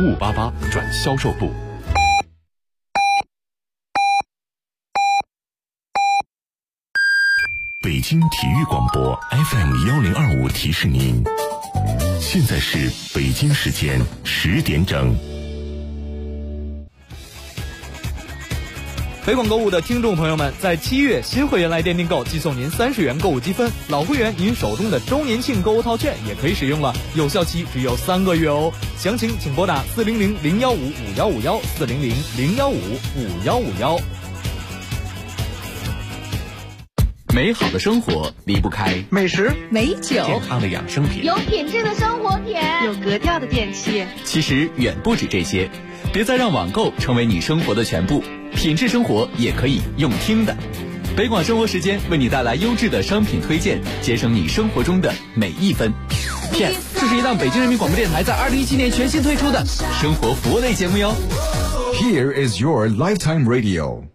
5588转销售部。北京体育广播 FM1025 提示您，现在是北京时间10点整。 北广购物的听众朋友们，在7月新会员来店订购，即送您30元购物积分；老会员您手中的周年庆购物套券也可以使用了，有效期只有3个月哦。详情请拨打400-015-5151，400-015-5151。 美好的生活离不开美食、 美酒、 健康的养生品， 有品质的生活品， 有格调的电器。 其实远不止这些，别再让网购成为你生活的全部，品质生活也可以用听的。北广生活时间为你带来优质的商品推荐，节省你生活中的每一分。PS， 这是一档北京人民广播电台在2017年全新推出的生活服务类节目哟。 Here is your lifetime radio。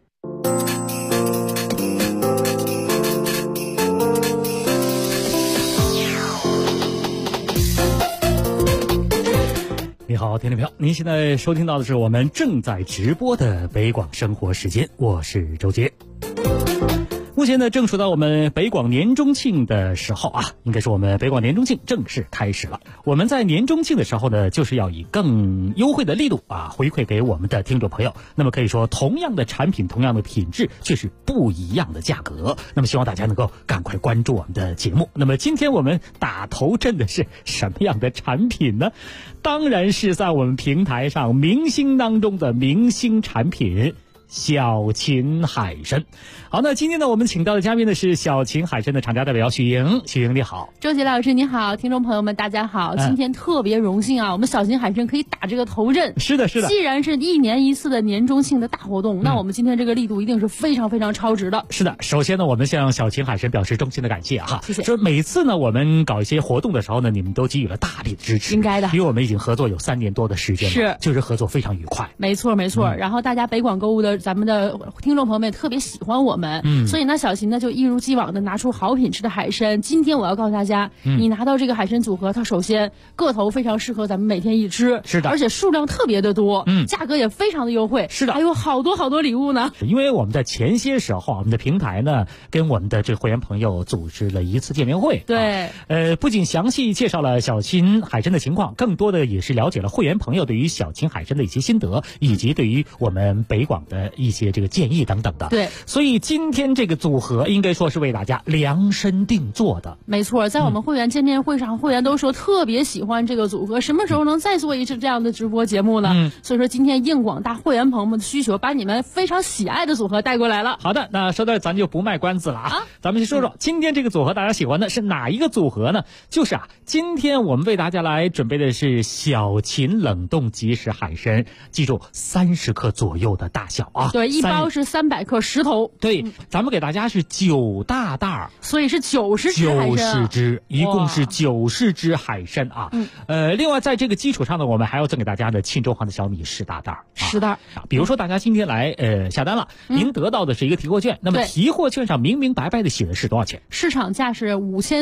你好，听众朋友，您现在收听到的是我们正在直播的北广生活时间，我是周杰。目前呢，正处到我们北广年中庆的时候啊，应该说我们北广年中庆正式开始了。我们在年中庆的时候呢，就是要以更优惠的力度啊，回馈给我们的听众朋友。那么可以说，同样的产品，同样的品质，却是不一样的价格。那么希望大家能够赶快关注我们的节目。那么今天我们打头阵的是什么样的产品呢？当然是在我们平台上明星当中的明星产品。小秦海参。好，那今天呢，我们请到的嘉宾呢是小秦海参的厂家代表许莹。许莹你好。 周杰老师你好，听众朋友们大家好。今天特别荣幸啊，我们小秦海参可以打这个头阵。 是的是的， 既然是1年1次的年中庆的大活动，那我们今天这个力度一定是非常非常超值的。 是的，首先呢，我们向小秦海参表示衷心的感谢哈。 谢谢。 说每次呢，我们搞一些活动的时候呢，你们都给予了大力的支持。 应该的， 因为我们已经合作有3年多的时间了， 是， 就是合作非常愉快。 没错没错。然后大家北广购物的咱们的听众朋友们也特别喜欢我们，所以呢，小秦呢就一如既往的拿出好品质的海参。今天我要告诉大家，你拿到这个海参组合，它首先个头非常适合咱们每天一吃， 是的， 而且数量特别的多，价格也非常的优惠， 是的， 还有好多好多礼物呢。 因为我们在前些时候，我们的平台呢跟我们的这个会员朋友组织了一次见面会， 对， 不仅详细介绍了小秦海参的情况，更多的也是了解了会员朋友对于小秦海参的一些心得，以及对于我们北广的一些这个建议等等的。 对， 所以今天这个组合应该说是为大家量身定做的。 没错，在我们会员见面会上，会员都说特别喜欢这个组合，什么时候能再做一次这样的直播节目呢？所以说今天应广大会员朋友们的需求，把你们非常喜爱的组合带过来了。 好的，那说到这咱就不卖关子了啊，咱们先说说今天这个组合大家喜欢的是哪一个组合呢？就是今天我们为大家来准备的是小秦冷冻即食海参，记住30克左右的大小啊。 对，一包是300克10头。 对，咱们给大家是9大袋， 所以是90只海参，90 只，一共是90只海参啊。另外在这个基础上呢，我们还要赠给大家的沁州黄的小米10大袋 ，10袋。 比如说大家今天来下单了，您得到的是一个提货券，那么提货券上明明白白的写的是多少钱？ 市场价是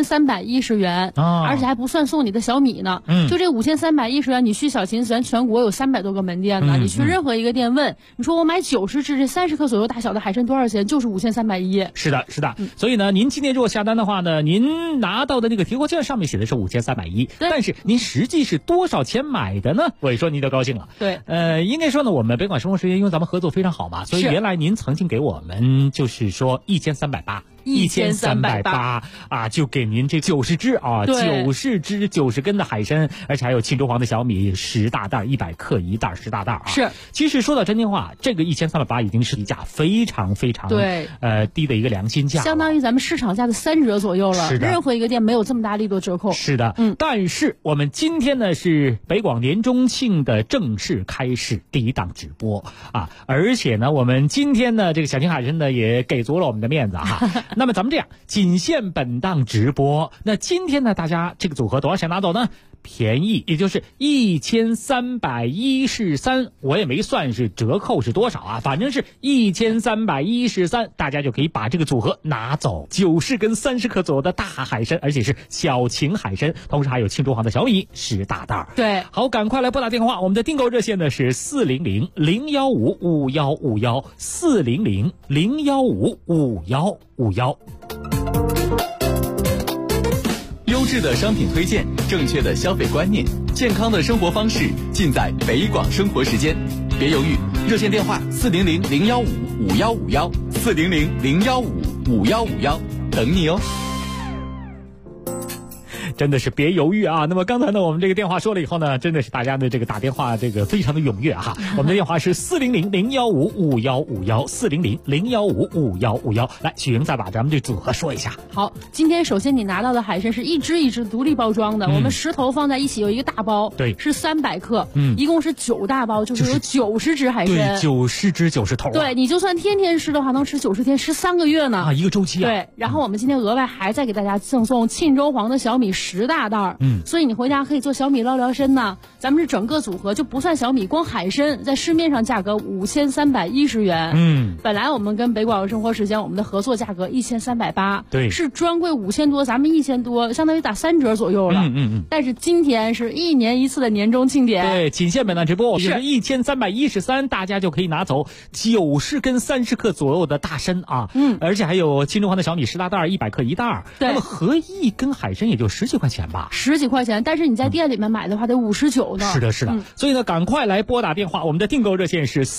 5310元，而且还不算送你的小米呢。就这5310元，你去小秦咱全国有300多个门店呢，你去任何一个店问，你说我买90只这30克左右大小的海参多少钱？就是5310。 是的，是的。所以呢，您今天如果下单的话呢，您拿到的那个提货券上面写的是5310，但是您实际是多少钱买的呢？我一说您就高兴了。 对， 应该说呢，我们北广生活时间因为咱们合作非常好嘛，所以原来您曾经给我们就是说1380啊，就给您这90只啊，90只90根的海参，而且还有沁州黄的小米10大袋，100克一袋10大袋啊。 是， 其实说到真心话，这个1380已经是一价非常非常低的一个良心价， 相当于咱们市场价的3折左右了。 是的， 任何一个店没有这么大力度折扣。 是的，但是我们今天呢是北广年中庆的正式开始第一档直播啊，而且呢我们今天呢这个小秦海参呢也给足了我们的面子啊。 那么咱们这样，仅限本档直播。那今天呢，大家这个组合多少钱拿走呢？便宜，也就是1313，我也没算是折扣是多少啊，反正是1313，大家就可以把这个组合拿走，90根30克左右的大海参，而且是小秦海参，同时还有庆州黄的小米10大袋。 对， 好，赶快来拨打电话，我们的订购热线呢是400-015-5151，400-015-5151。 优质的商品推荐，正确的消费观念，健康的生活方式，尽在北广生活时间。别犹豫，热线电话400-015-5151，400-015-5151，等你哦。 真的是别犹豫啊！那么刚才呢，我们这个电话说了以后呢，真的是大家的这个打电话这个非常的踊跃哈。我们的电话是400-015-5151，400-015-5151。来，许莹再把咱们这组合说一下。 好，今天首先你拿到的海参是一只一只独立包装的，我们10头放在一起有一个大包， 对， 是300克，一共是9大包，就是有90只海参， 对，90只90头。 对，你就算天天吃的话，能吃90天，吃3个月呢。 啊，一个周期啊。 对，然后我们今天额外还再给大家赠送沁州黄的小米10大袋，所以你回家可以做小米捞聊参呢。咱们是整个组合就不算小米，光海参在市面上价格5310元，本来我们跟北广生活时间我们的合作价格1380， 对， 是专柜5000多，咱们1000多，相当于打3折左右了。但是今天是1年1次的年终庆典， 对，仅限本档直播，是1313，大家就可以拿走90根30克左右的大参啊，而且还有沁州黄的小米10大袋，100克1袋，那么合一根海参也就10几块钱吧 ，10几块钱，但是你在店里面买的话得59呢。 是的，是的，所以呢，赶快来拨打电话，我们的订购热线是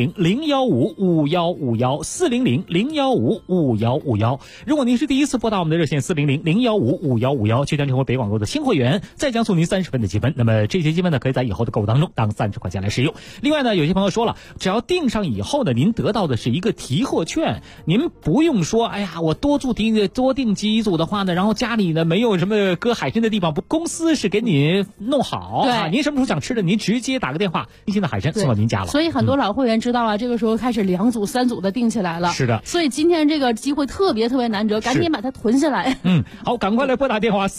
400-015-5151，400-015-5151。如果您是第一次拨打我们的热线400-015-5151，就将成为北广购的新会员，再将送您30分的积分。那么这些积分呢，可以在以后的购物当中当30块钱来使用。另外呢，有些朋友说了，只要订上以后呢，您得到的是一个提货券，您不用说，哎呀，我多订几组的话呢，然后家里呢没有什么搁海参的地方，公司是给你弄好， 对， 您什么时候想吃的，您直接打个电话，新鲜的海参送到您家了。 所以很多老会员知道啊，这个时候开始2组3组的订起来了。 是的， 所以今天这个机会特别难得，赶紧把它囤下来。 好，赶快来拨打电话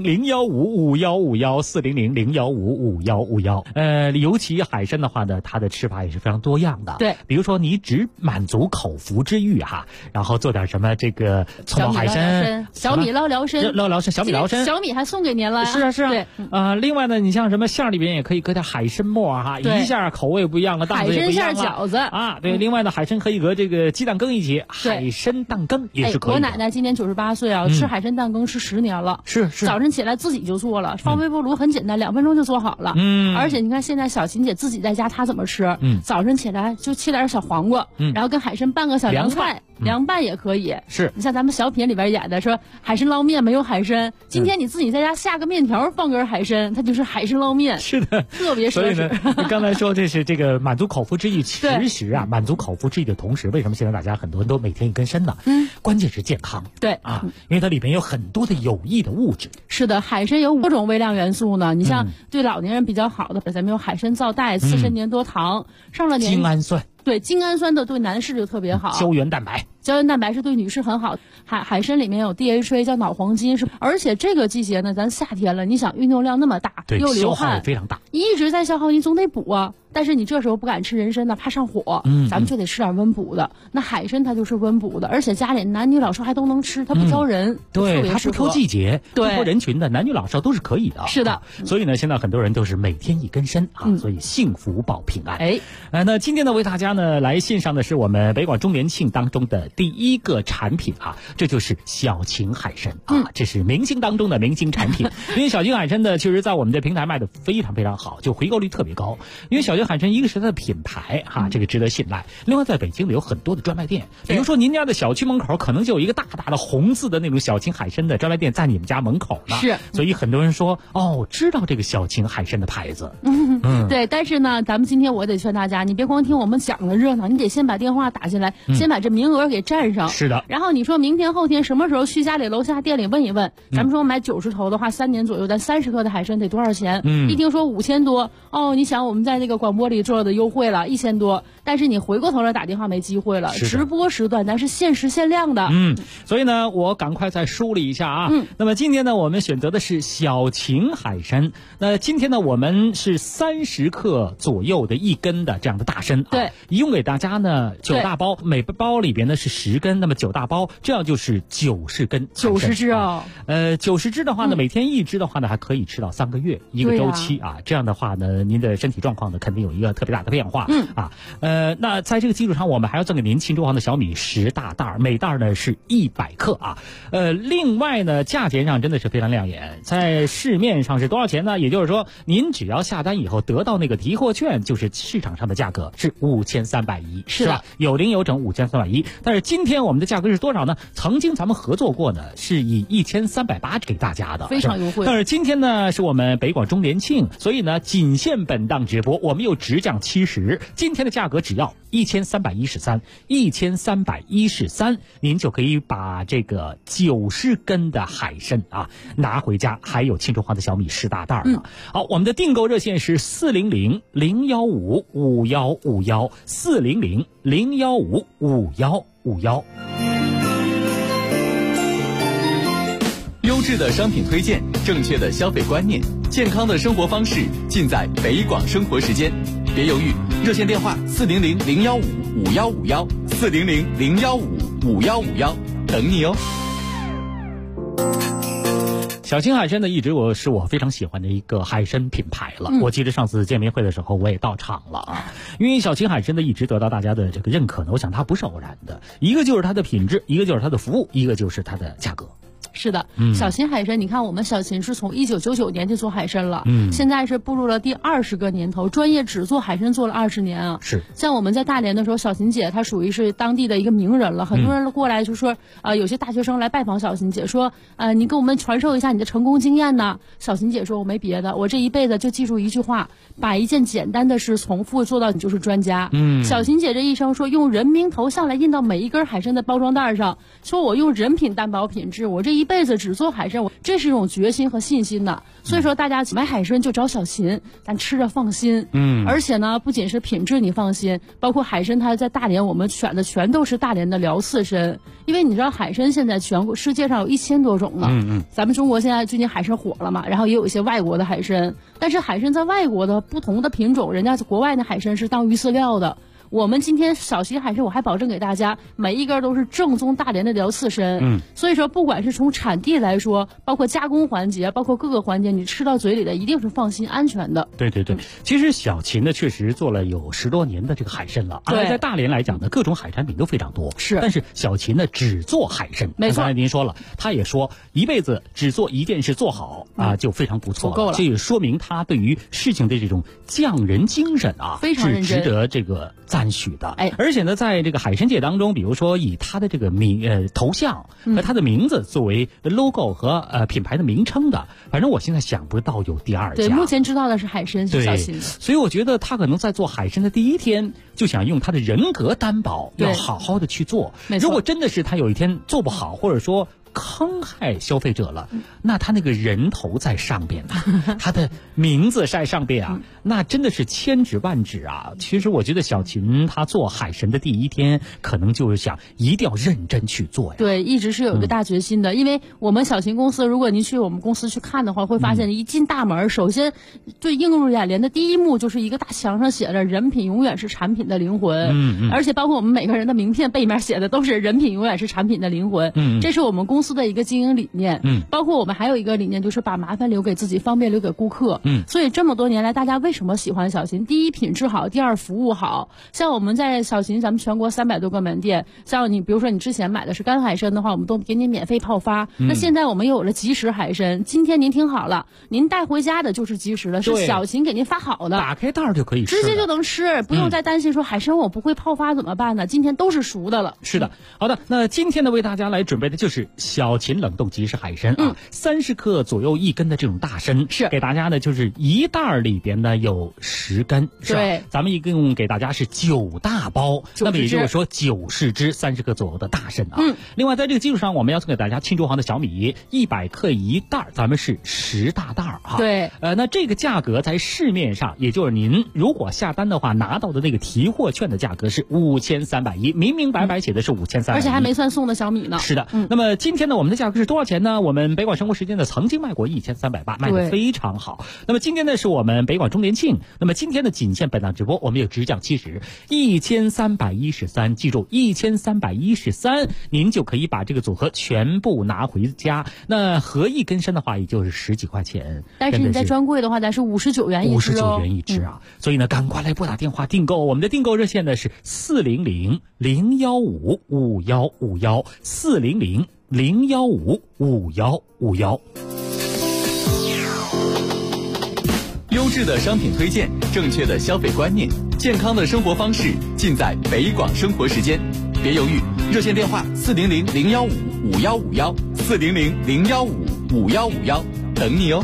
400-015-5151，400-015-5151。尤其海参的话呢，它的吃法也是非常多样的。 对， 比如说你只满足口腹之欲哈，然后做点什么这个葱爆海参、 小米捞聊参、 小米捞参， 小米还送给您了。 是啊。 对， 另外呢，你像什么馅里边也可以搁点海参末哈，一下口味不一样了，档次也不一样了。 海参馅饺子啊，对，另外呢，海参可以搁这个鸡蛋羹一起，海参蛋羹也是可以的。 我奶奶今年98岁啊，吃海参蛋羹吃10年了。 是， 早晨起来自己就做了，放微波炉很简单，2分钟就做好了。而且你看现在小琴姐自己在家，她怎么吃？早晨起来就切点小黄瓜，然后跟海参拌个小凉菜，凉拌也可以。 是， 你像咱们小品里边演的说海参捞面没有海参，今天你自己在家下个面条放根海参，它就是海参捞面。 是的， 特别所以呢，你刚才说这是这个满足口腹之欲，其实啊，满足口腹之欲的同时，为什么现在大家很多人都每天一根参呢？关键是健康。 对啊，因为它里面有很多的有益的物质。 是的，海参有5种微量元素呢。你像对老年人比较好的，咱们有海参皂苷、刺参粘多糖，上了年精氨酸。 对，精氨酸的对男士就特别好。 胶原蛋白是对女士很好。海参里面有 DHA 叫脑黄金，而且这个季节呢，咱夏天了，你想运动量那么大，又流汗， 消耗非常大， 一直在消耗，你总得补啊。但是你这时候不敢吃人参呢，怕上火，咱们就得吃点温补的。那海参它就是温补的，而且家里男女老少还都能吃，它不挑人， 对，它不挑季节， 对， 不挑人群的，男女老少都是可以的。 是的， 所以呢，现在很多人都是每天一根参啊，所以幸福保平安。那今天呢，为大家呢来献上的是我们北广周年庆当中的第一个产品啊，这就是小秦海参啊，这是明星当中的明星产品。因为小秦海参呢，确实在我们的平台卖的非常非常好，就回购率特别高。因为小秦海参一个是它的品牌哈，这个值得信赖。另外，在北京有很多的专卖店，比如说您家的小区门口可能就有一个大大的红字的那种小秦海参的专卖店在你们家门口呢。 是， 所以很多人说知道这个小秦海参的牌子。 对，但是呢，咱们今天我得劝大家，你别光听我们讲的热闹，你得先把电话打进来，先把这名额给占上。 是的。 然后你说明天后天什么时候去家里楼下店里问一问，咱们说买90头的话，3年左右，咱30克的海参得多少钱？一听说5000多，你想我们在那个广播广播里做的优惠了1000多，但是你回过头来打电话没机会了，直播时段咱是限时限量的。 所以呢，我赶快再梳理一下啊。那么今天呢，我们选择的是小秦海参。那今天呢，我们是30克左右的1根的这样的大参啊。 对， 一共给大家呢9大包，每包里边呢是10根，那么9大包，这样就是90根 ，90只啊。 90只的话呢，每天1只的话呢，还可以吃到3个月一个周期啊。这样的话呢，您的身体状况呢，肯定有一个特别大的变化。那在这个基础上，我们还要赠给您庆州行的小米10大袋，每袋呢是100克啊。另外呢，价钱上真的是非常亮眼，在市面上是多少钱呢？也就是说，您只要下单以后得到那个提货券，就是市场上的价格是5310，是吧？有零有整5310。但是今天我们的价格是多少呢？曾经咱们合作过呢，是以1380给大家的， 非常优惠。 但是今天呢，是我们北广周年庆，所以呢，仅限本档直播，我们又直降70，今天的价格只要1313，您就可以把这个90根的海参啊拿回家，还有庆州行的小米10大袋呢。好，我们的订购热线是400-015-5151，400-015-5151。 优质的商品推荐，正确的消费观念，健康的生活方式，尽在北广生活时间。别犹豫，热线电话400-015-5151，400-015-5151，等你哦。 小秦海参呢，一直是我非常喜欢的一个海参品牌了。我记得上次见面会的时候，我也到场了啊。因为小秦海参呢，一直得到大家的这个认可呢，我想它不是偶然的，一个就是它的品质，一个就是它的服务，一个就是它的价格。 是的，小秦海参，你看我们小秦是从1999年就做海参了，现在是步入了第20个年头，专业只做海参做了20年啊。 是， 像我们在大连的时候，小秦姐她属于是当地的一个名人了，很多人过来就说，有些大学生来拜访小秦姐，说，你给我们传授一下你的成功经验呢。小秦姐说，我没别的，我这一辈子就记住一句话，把一件简单的事重复做到你就是专家。小秦姐这一生说，用人名头像来印到每一根海参的包装袋上，说我用人品担保品质，我这一辈子只做海参，这是一种决心和信心的。所以说大家买海参就找小秦，咱吃着放心。而且呢，不仅是品质你放心，包括海参它在大连我们选的全都是大连的辽刺参，因为你知道海参现在全国世界上有1000多种了。咱们中国现在最近海参火了嘛，然后也有一些外国的海参，但是海参在外国的不同的品种，人家国外的海参是当鱼饲料的。我们今天小秦海参，我还保证给大家每一根都是正宗大连的辽刺参。所以说不管是从产地来说，包括加工环节，包括各个环节，你吃到嘴里的一定是放心安全的。 对，其实小秦呢确实做了有10多年的这个海参了，而在大连来讲呢，各种海产品都非常多。 是， 但是小秦呢只做海参。 没错， 刚才您说了，他也说一辈子只做一件事做好啊，就非常不错了， 够了。 这也说明他对于事情的这种匠人精神啊， 非常认真， 是值得这个赞许的。 哎， 而且呢，在这个海参界当中，比如说以他的这个头像和他的名字作为 logo 和品牌的名称的，反正我现在想不到有第2家。 对，目前知道的是海参是小秦的。 所以我觉得他可能在做海参的第一天就想用他的人格担保，要好好的去做。如果真的是他有一天做不好，或者说坑害消费者了，那他那个人头在上边啊，他的名字在上边啊，那真的是千指万指啊。其实我觉得小秦他做海参的第一天，可能就是想一定要认真去做呀。 对，一直是有一个大决心的。因为我们小秦公司，如果您去我们公司去看的话，会发现一进大门，首先最映入眼帘的第一幕就是一个大墙上写着“人品永远是产品的灵魂”。而且包括我们每个人的名片背面写的都是“人品永远是产品的灵魂”。这是我们公司的一个经营理念。包括我们还有一个理念，就是把麻烦留给自己，方便留给顾客。所以这么多年来，大家为什么喜欢小秦？第一，品质好；第二，服务好。像我们在小秦，咱们全国300多个门店，像你比如说你之前买的是干海参的话，我们都给你免费泡发。那现在我们又有了即食海参，今天您听好了，您带回家的就是即食的，是小秦给您发好的， 打开袋就可以吃， 直接就能吃，不用再担心说海参我不会泡发怎么办呢？今天都是熟的了。 是的，好的，那今天呢为大家来准备的就是小秦冷冻即食海参啊，30克左右1根的这种大参， 是给大家呢就是一袋里边呢有10根，是吧？ 对， 咱们一共给大家是9大包，那么也就是说90只30克左右的大参啊。另外在这个基础上，我们要送给大家庆祝行的小米100克1袋，咱们是10大袋啊。 对， 那这个价格在市面上，也就是您如果下单的话拿到的那个提货券的价格是5310，明明白白写的是5310， 而且还没算送的小米呢。 是的，那么今天呢，我们的价格是多少钱呢？我们北广生活时间呢曾经卖过1380，卖得非常好。那么今天呢是我们北广周年庆，那么今天的仅限本档直播，我们有直降70 1313，记住1313，您就可以把这个组合全部拿回家。那合一根参的话，也就是10几块钱， 但是你在专柜的话，咱是59元一只哦， 59元一只啊。所以呢，赶快来拨打电话订购，我们的订购热线呢是400-015-5151，400-015-5151。 优质的商品推荐，正确的消费观念，健康的生活方式，尽在北广生活时间。别犹豫，热线电话400-015-5151，400-015-5151，等你哦。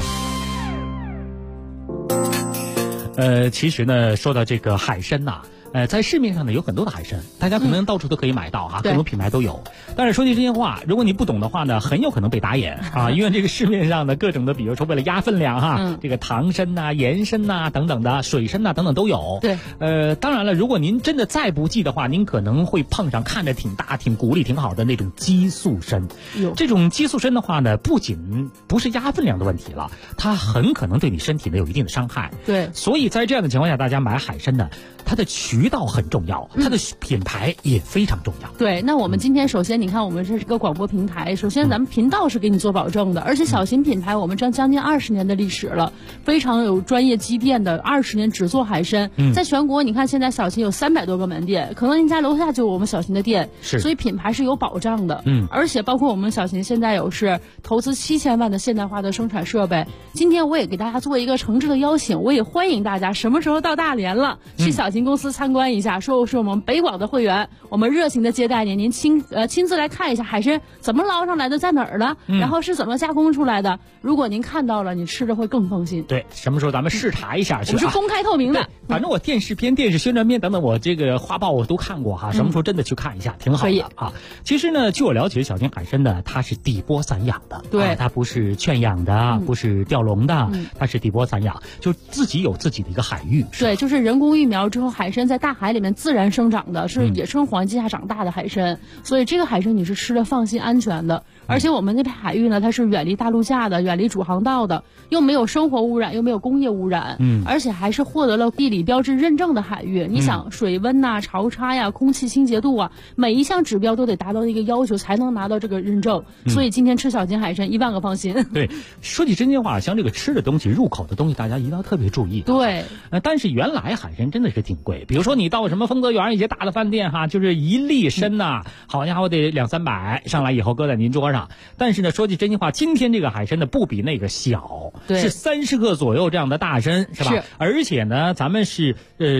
其实呢，说到这个海参呐，在市面上呢有很多的海参，大家可能到处都可以买到哈，各种品牌都有。但是说句真心话，如果你不懂的话呢，很有可能被打眼啊，因为这个市面上的各种的，比如说为了压分量哈，这个糖参呐、盐参呐等等的，水参呐等等都有。 对， 当然了，如果您真的再不济的话，您可能会碰上看着挺大、挺骨力挺好的那种激素参。这种激素参的话呢，不仅不是压分量的问题了，它很可能对你身体呢有一定的伤害。 对， 所以在这样的情况下，大家买海参呢，它的渠道很重要，它的品牌也非常重要。 对，那我们今天首先你看，我们这是个广播平台，首先咱们频道是给你做保证的，而且小秦品牌我们将近20年的历史了，非常有专业积淀的，20年只做海参。在全国你看现在小秦有300多个门店，可能您家楼下就有我们小秦的店，所以品牌是有保障的。而且包括我们小秦现在有是投资7000万的现代化的生产设备。今天我也给大家做一个诚挚的邀请，我也欢迎大家什么时候到大连了，去小秦公司参观一下，说是我们北广的会员，我们热情的接待您，您亲自来看一下海参怎么捞上来的，在哪儿了，然后是怎么加工出来的。如果您看到了，你吃着会更放心。 对，什么时候咱们视察一下去？ 我是公开透明的， 反正我电视片、电视宣传片等等，我这个画报我都看过哈。什么时候真的去看一下，挺好的啊。其实呢，据我了解，小秦海参呢，它是底波散养的， 对， 它不是圈养的，不是钓笼的，它是底波散养，就自己有自己的一个海域。 对，就是人工育苗之后，海参在大海里面自然生长的，是野生环境下长大的海参，所以这个海参你是吃的放心安全的。而且我们那片海域呢，它是远离大陆架的，远离主航道的，又没有生活污染，又没有工业污染，而且还是获得了地理标志认证的海域。你想水温呐、潮差呀、空气清洁度啊，每一项指标都得达到一个要求才能拿到这个认证。所以今天吃小秦海参1万个放心。 对，说句真心话，像这个吃的东西、入口的东西，大家一定要特别注意。 对， 但是原来海参真的是挺贵，比如说你到什么丰泽园一些大的饭店哈，就是1粒参呐，好家伙得200-300，上来以后搁在您桌上。但是呢，说句真心话，今天这个海参呢不比那个小，是30克左右这样的大参，是吧？而且呢，咱们是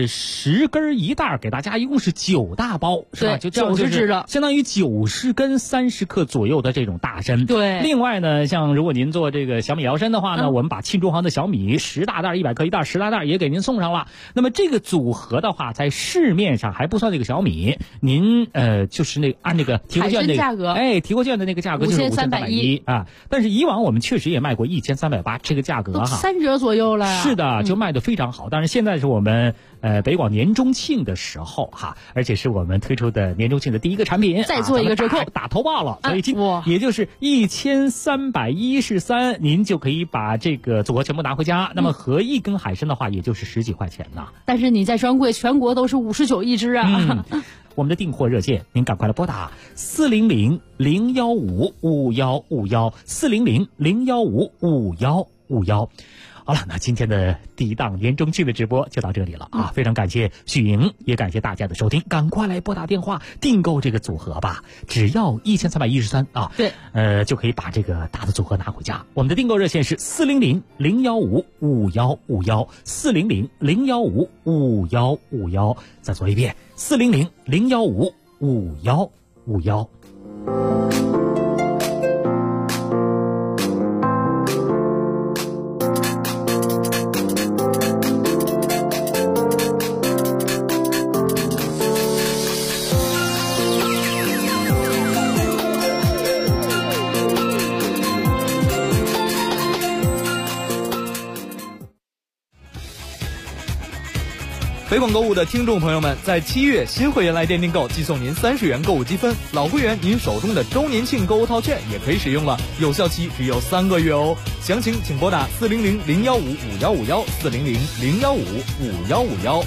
10根1袋，给大家一共是9大包，是吧？就 90只了， 相当于90根30克左右的这种大参。 对。 另外呢，像如果您做这个小米摇参的话呢，我们把庆祝行的小米10大袋100克1袋10大袋也给您送上了。那么这个组合的话，在市面上还不算这个小米，您就是那按那个提货券那个价格， 提货券的那个价格就是5310啊。但是以往我们确实也卖过1380这个价格哈 ，3折左右了。 是的，就卖得非常好。但是现在是我们北广年中庆的时候哈，而且是我们推出的年中庆的第一个产品， 再做一个折扣， 打头报了，所以也就是1313，您就可以把这个组合全部拿回家。那么合一根海参的话，也就是10几块钱呢。 但是你在专柜全国都是59一只啊。 我们的订货热线，您赶快来拨打400-015-5151，400-015-5151。好了，那今天的第一档年中庆的直播就到这里了啊！非常感谢许莹，也感谢大家的收听，赶快来拨打电话订购这个组合吧，只要1313啊！ 对， 就可以把这个大的组合拿回家。我们的订购热线是400-015-5151，400-015-5151。再说一遍，400-015-5151。 北广购物的听众朋友们，在7月新会员来电订购，寄送您30元购物积分；老会员您手中的周年庆购物套券也可以使用了，有效期只有3个月哦。详情请拨打400-015-5151，400-015-5151。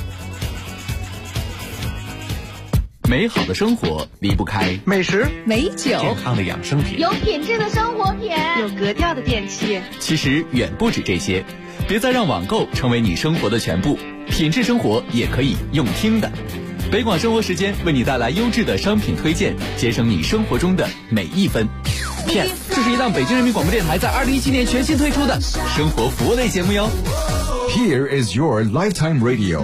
美好的生活离不开美食、 美酒、 健康的养生品， 有品质的生活品， 有格调的电器。 其实远不止这些，别再让网购成为你生活的全部，品质生活也可以用听的。北广生活时间为你带来优质的商品推荐，节省你生活中的每一分。Yes， 这是一档北京人民广播电台在2017年全新推出的生活服务类节目哟。 Here is your lifetime radio。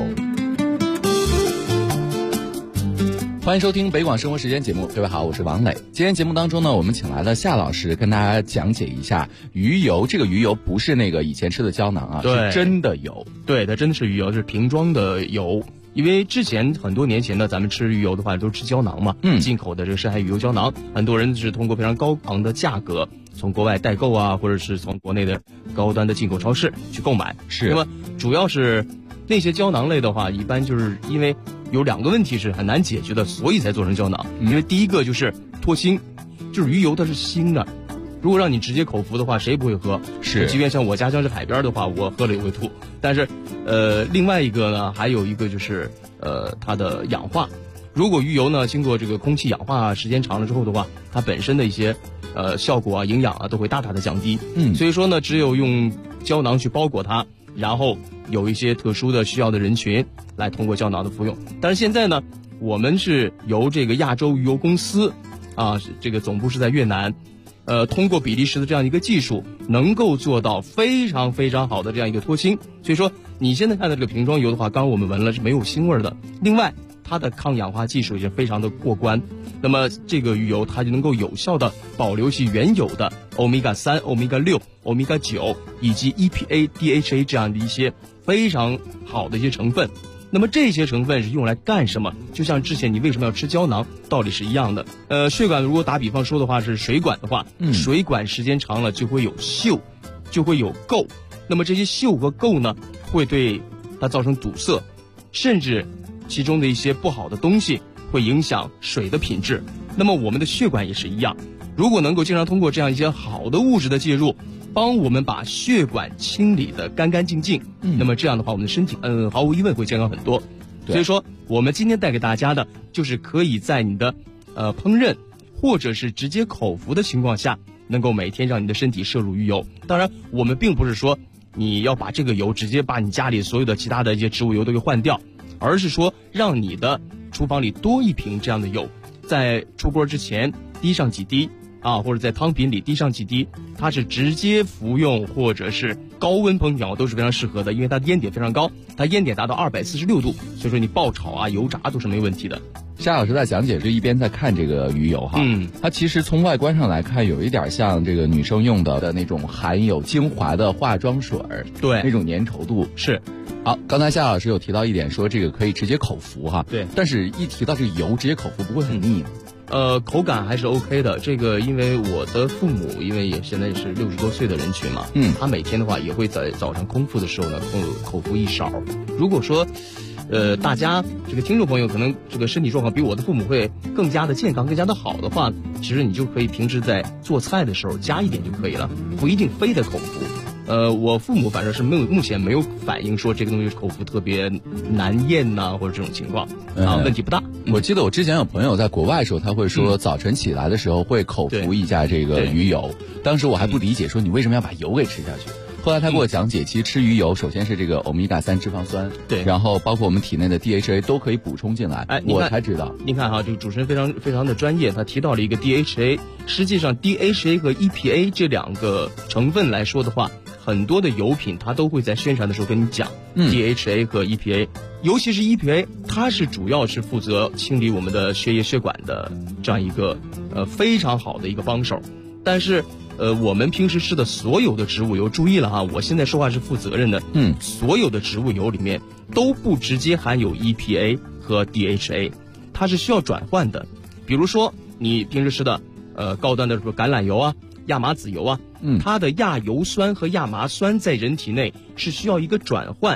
欢迎收听北广生活时间节目，各位好，我是王磊。今天节目当中呢，我们请来了夏老师跟大家讲解一下鱼油。这个鱼油不是那个以前吃的胶囊啊，是真的油。 对，它真的是鱼油，是瓶装的油。因为之前很多年前呢，咱们吃鱼油的话都是吃胶囊嘛，进口的这个深海鱼油胶囊，很多人是通过非常高昂的价格从国外代购啊，或者是从国内的高端的进口超市去购买。 是， 那么主要是那些胶囊类的话，一般就是因为有2个问题是很难解决的，所以才做成胶囊。因为第一个就是脱腥，就是鱼油它是腥的，如果让你直接口服的话，谁不会喝？ 是， 即便像我家乡是海边的话，我喝了也会吐。但是，另外一个呢，还有一个就是它的氧化。如果鱼油呢经过这个空气氧化时间长了之后的话，它本身的一些效果啊、营养啊都会大大的降低。所以说呢，只有用胶囊去包裹它，然后有一些特殊的需要的人群来通过胶囊的服用。但是现在呢，我们是由这个亚洲鱼油公司啊，这个总部是在越南。通过比利时的这样一个技术，能够做到非常非常好的这样一个脱腥。所以说，你现在看到这个瓶装油的话，刚刚我们闻了是没有腥味的。另外，它的抗氧化技术也非常的过关。那么这个鱼油它就能够有效的保留其原有的欧米伽3、欧米伽6、欧米伽9以及 EPA、DHA 这样的一些非常好的一些成分。那么这些成分是用来干什么？就像之前你为什么要吃胶囊，道理是一样的。血管如果打比方说的话是水管的话，水管时间长了就会有锈，就会有垢。那么这些锈和垢呢，会对它造成堵塞，甚至其中的一些不好的东西会影响水的品质。那么我们的血管也是一样，如果能够经常通过这样一些好的物质的介入，帮我们把血管清理得干干净净，那么这样的话，我们的身体毫无疑问会健康很多。所以说，我们今天带给大家的就是可以在你的烹饪或者是直接口服的情况下，能够每天让你的身体摄入鱼油。当然，我们并不是说你要把这个油直接把你家里所有的其他的一些植物油都给换掉，而是说让你的厨房里多一瓶这样的油，在出锅之前滴上几滴。或者在汤品里滴上几滴，它是直接服用或者是高温烹调都是非常适合的，因为它的烟点非常高，它烟点达到246度，所以说你爆炒啊、油炸都是没问题的。 夏老师在讲解这一边在看这个鱼油哈，它其实从外观上来看，有一点像这个女生用的那种含有精华的化妆水， 对， 那种粘稠度是。 好，刚才夏老师有提到一点，说这个可以直接口服哈， 对， 但是一提到这个油，直接口服不会很腻吗？ 口感还是 OK 的。这个因为我的父母，因为也现在也是60多岁的人群嘛，他每天的话也会在早上空腹的时候呢，口服1勺。如果说，大家这个听众朋友可能这个身体状况比我的父母会更加的健康、更加的好的话，其实你就可以平时在做菜的时候加一点就可以了，不一定非得口服。我父母反正是目前没有反映说这个东西口服特别难咽呐，或者这种情况问题不大。 我记得我之前有朋友在国外的时候，他会说早晨起来的时候会口服一下这个鱼油，当时我还不理解，说你为什么要把油给吃下去？后来他给我讲解，其实吃鱼油首先是这个欧米伽3脂肪酸， 对， 然后包括我们体内的 DHA 都可以补充进来。我才知道。 您看哈，这个主持人非常的专业，他提到了一个 DHA， 实际上 DHA 和 EPA 这2个成分来说的话，很多的油品它都会在宣传的时候跟你讲DHA 和 EPA， 尤其是 EPA， 它是主要是负责清理我们的血液血管的这样一个非常好的一个帮手。但是我们平时吃的所有的植物油，注意了哈，我现在说话是负责任的，所有的植物油里面都不直接含有 EPA 和 DHA， 它是需要转换的。比如说你平时吃的高端的橄榄油啊、亚麻籽油啊，它的亚油酸和亚麻酸在人体内是需要一个转换，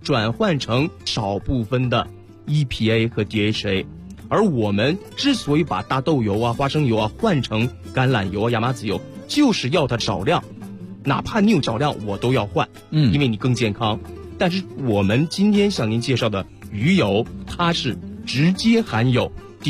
转换成少部分的 EPA 和 DHA。而我们之所以把大豆油啊、花生油啊换成橄榄油啊、亚麻籽油，就是要它少量，哪怕你有少量我都要换，因为你更健康。但是我们今天向您介绍的鱼油，它是直接含有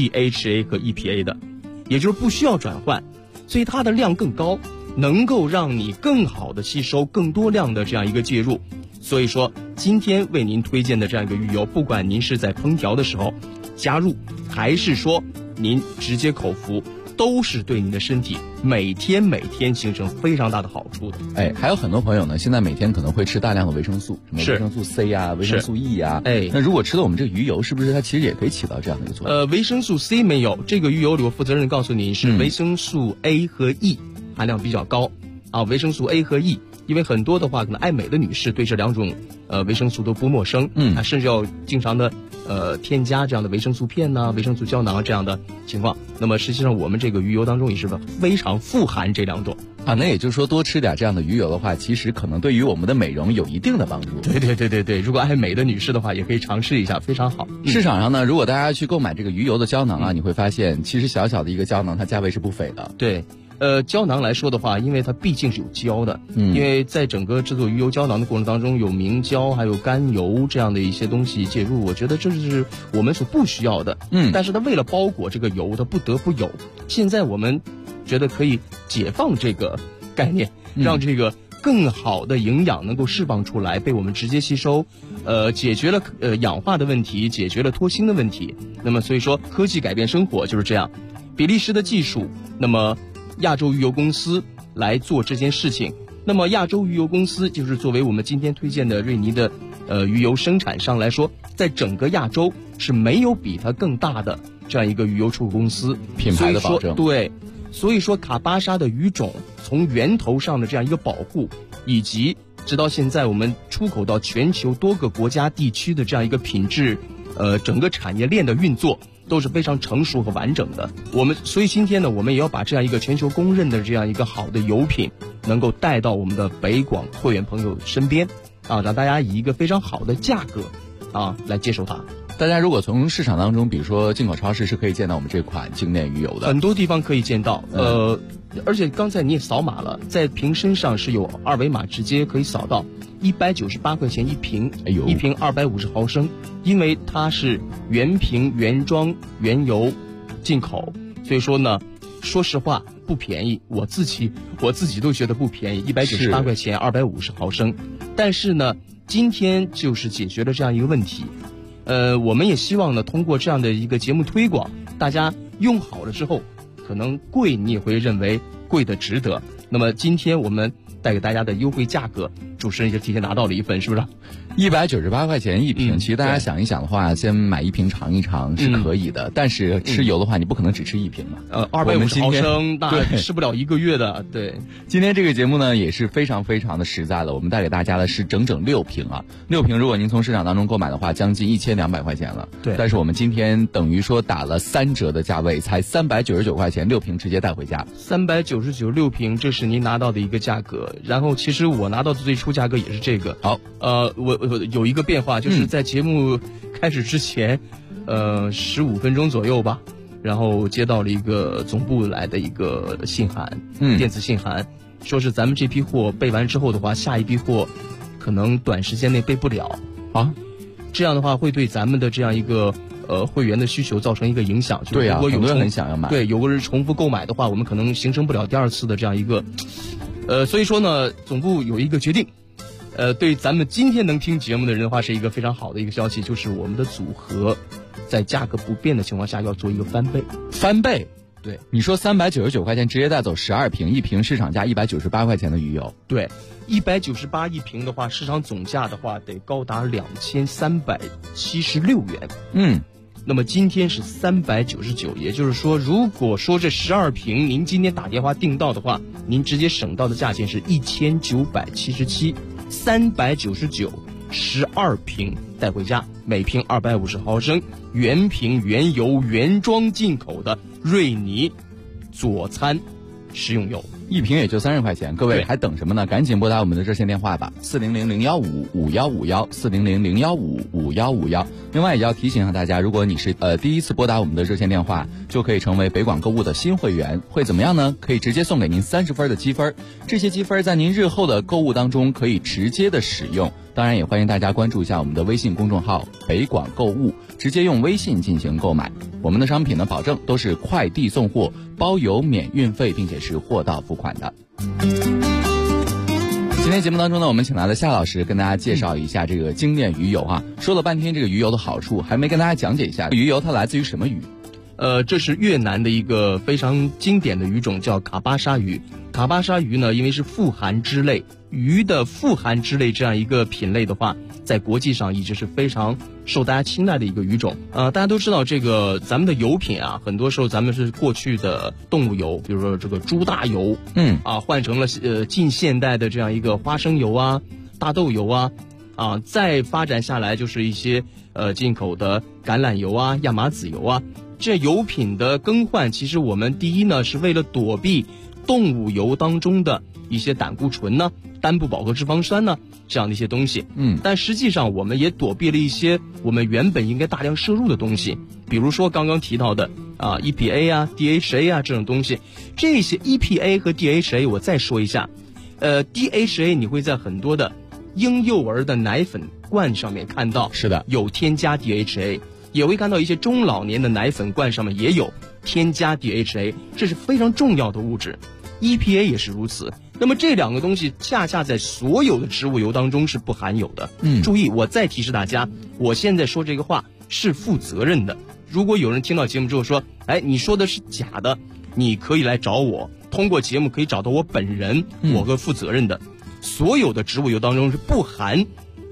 DHA 和 EPA 的，也就是不需要转换，所以它的量更高，能够让你更好的吸收更多量的这样一个介入。所以说今天为您推荐的这样一个鱼油，不管您是在烹调的时候加入，还是说您直接口服，都是对你的身体每天形成非常大的好处的。 还有很多朋友呢，现在每天可能会吃大量的维生素，什么维生素 C 啊、维生素 E 啊。那如果吃了我们这个鱼油，是不是它其实也可以起到这样的一个作用？ 维生素 C 没有，这个鱼油里我负责任告诉您是维生素 A 和 E 含量比较高啊。维生素 A 和 E， 因为很多的话，可能爱美的女士对这两种维生素都不陌生，甚至要经常的添加这样的维生素片呐、维生素胶囊这样的情况。那么实际上我们这个鱼油当中也是非常富含这两种啊。那也就是说，多吃点这样的鱼油的话，其实可能对于我们的美容有一定的帮助。 对，如果爱美的女士的话，也可以尝试一下，非常好。 市场上呢，如果大家去购买这个鱼油的胶囊啊，你会发现其实小小的一个胶囊，它价位是不菲的。 对。胶囊来说的话，因为它毕竟是有胶的，因为在整个制作鱼油胶囊的过程当中，有明胶还有甘油这样的一些东西介入，我觉得这是我们所不需要的。但是它为了包裹这个油，它不得不有。现在我们觉得可以解放这个概念，让这个更好的营养能够释放出来，被我们直接吸收，解决了氧化的问题，解决了脱氢的问题。那么所以说，科技改变生活就是这样。比利时的技术，那么亚洲鱼油公司来做这件事情。那么亚洲鱼油公司就是作为我们今天推荐的瑞尼的鱼油生产商来说，在整个亚洲是没有比它更大的这样一个鱼油出口公司， 品牌的保证。 对，所以说卡巴沙的鱼种从源头上的这样一个保护，以及直到现在我们出口到全球多个国家地区的这样一个品质整个产业链的运作都是非常成熟和完整的。所以今天呢，我们也要把这样一个全球公认的这样一个好的油品，能够带到我们的北广会员朋友身边啊，让大家以一个非常好的价格啊来接受它。 大家如果从市场当中，比如说进口超市是可以见到我们这款精炼鱼油的， 很多地方可以见到。而且刚才你也扫码了，在瓶身上是有二维码直接可以扫到，198块钱一瓶，一瓶250毫升，因为它是原瓶原装原油进口，所以说呢，说实话不便宜，我自己都觉得不便宜，198块钱250毫升，但是呢，今天就是解决了这样一个问题。我们也希望呢，通过这样的一个节目推广，大家用好了之后，可能贵你也会认为贵的值得。那么今天我们带给大家的优惠价格，主持人就提前拿到了一份，是不是 ？198块钱一瓶，其实大家想一想的话，先买一瓶尝一尝是可以的。但是吃油的话，你不可能只吃一瓶嘛。 250毫升，那吃不了1个月的。对， 今天这个节目呢也是非常非常的实在了，我们带给大家的是整整6瓶啊，6瓶如果您从市场当中购买的话，将近1200块钱了。 对， 但是我们今天等于说打了3折的价位，才399块钱，6瓶直接带回家。 399 6瓶，这是您拿到的一个价格。然后其实我拿到的最初价格也是这个。 好， 我有一个变化，就是在节目开始之前，15分钟左右吧，然后接到了一个总部来的一个信函，电子信函，说是咱们这批货备完之后的话，下一批货可能短时间内备不了啊，这样的话会对咱们的这样一个会员的需求造成一个影响。 对啊，很多人很想要买。 对，有个人重复购买的话，我们可能形成不了第二次的这样一个，所以说呢，总部有一个决定。对咱们今天能听节目的人的话，是一个非常好的一个消息，就是我们的组合在价格不变的情况下要做一个翻倍。 翻倍？ 对， 你说399块钱直接带走12瓶，一瓶市场价198块钱的鱼油。 对，198一瓶的话，市场总价的话得高达2376元。那么今天是399，也就是说，如果说这12瓶您今天打电话订到的话，您直接省到的价钱是1977，399 12瓶带回家，每瓶250毫升，原瓶原油原装进口的瑞尼佐餐食用油。 一瓶也就30块钱，各位还等什么呢？赶紧拨打我们的热线电话吧，400-015-5151，400-015-5151。另外也要提醒一下大家，如果你是第一次拨打我们的热线电话，就可以成为北广购物的新会员，会怎么样呢？可以直接送给您30分的积分，这些积分在您日后的购物当中可以直接的使用。当然也欢迎大家关注一下我们的微信公众号北广购物，直接用微信进行购买。我们的商品呢，保证都是快递送货，包邮免运费，并且是货到付款的。今天节目当中呢，我们请来了夏老师跟大家介绍一下这个精炼鱼油啊。说了半天这个鱼油的好处，还没跟大家讲解一下鱼油它来自于什么鱼。 这是越南的一个非常经典的鱼种，叫卡巴沙鱼。卡巴沙鱼呢，因为是富含脂类，鱼的富含脂类这样一个品类的话，在国际上一直是非常受大家青睐的一个鱼种。大家都知道这个咱们的油品啊，很多时候咱们是过去的动物油，比如说这个猪大油，换成了近现代的这样一个花生油啊、大豆油啊，再发展下来就是一些进口的橄榄油啊、亚麻籽油啊。这油品的更换，其实我们第一呢是为了躲避动物油当中的一些胆固醇呢、单不饱和脂肪酸呢这样的一些东西。但实际上我们也躲避了一些我们原本应该大量摄入的东西，比如说刚刚提到的EPA 啊、DHA 啊这种东西。这些 EPA 和 DHA 我再说一下，DHA 你会在很多的婴幼儿的奶粉罐上面看到， 是的， 有添加 DHA。也会看到一些中老年的奶粉罐上面也有添加 DHA， 这是非常重要的物质。EPA 也是如此。那么这两个东西恰恰在所有的植物油当中是不含有的。注意，我再提示大家，我现在说这个话是负责任的。如果有人听到节目之后说，你说的是假的，你可以来找我，通过节目可以找到我本人，我会负责任的。所有的植物油当中是不含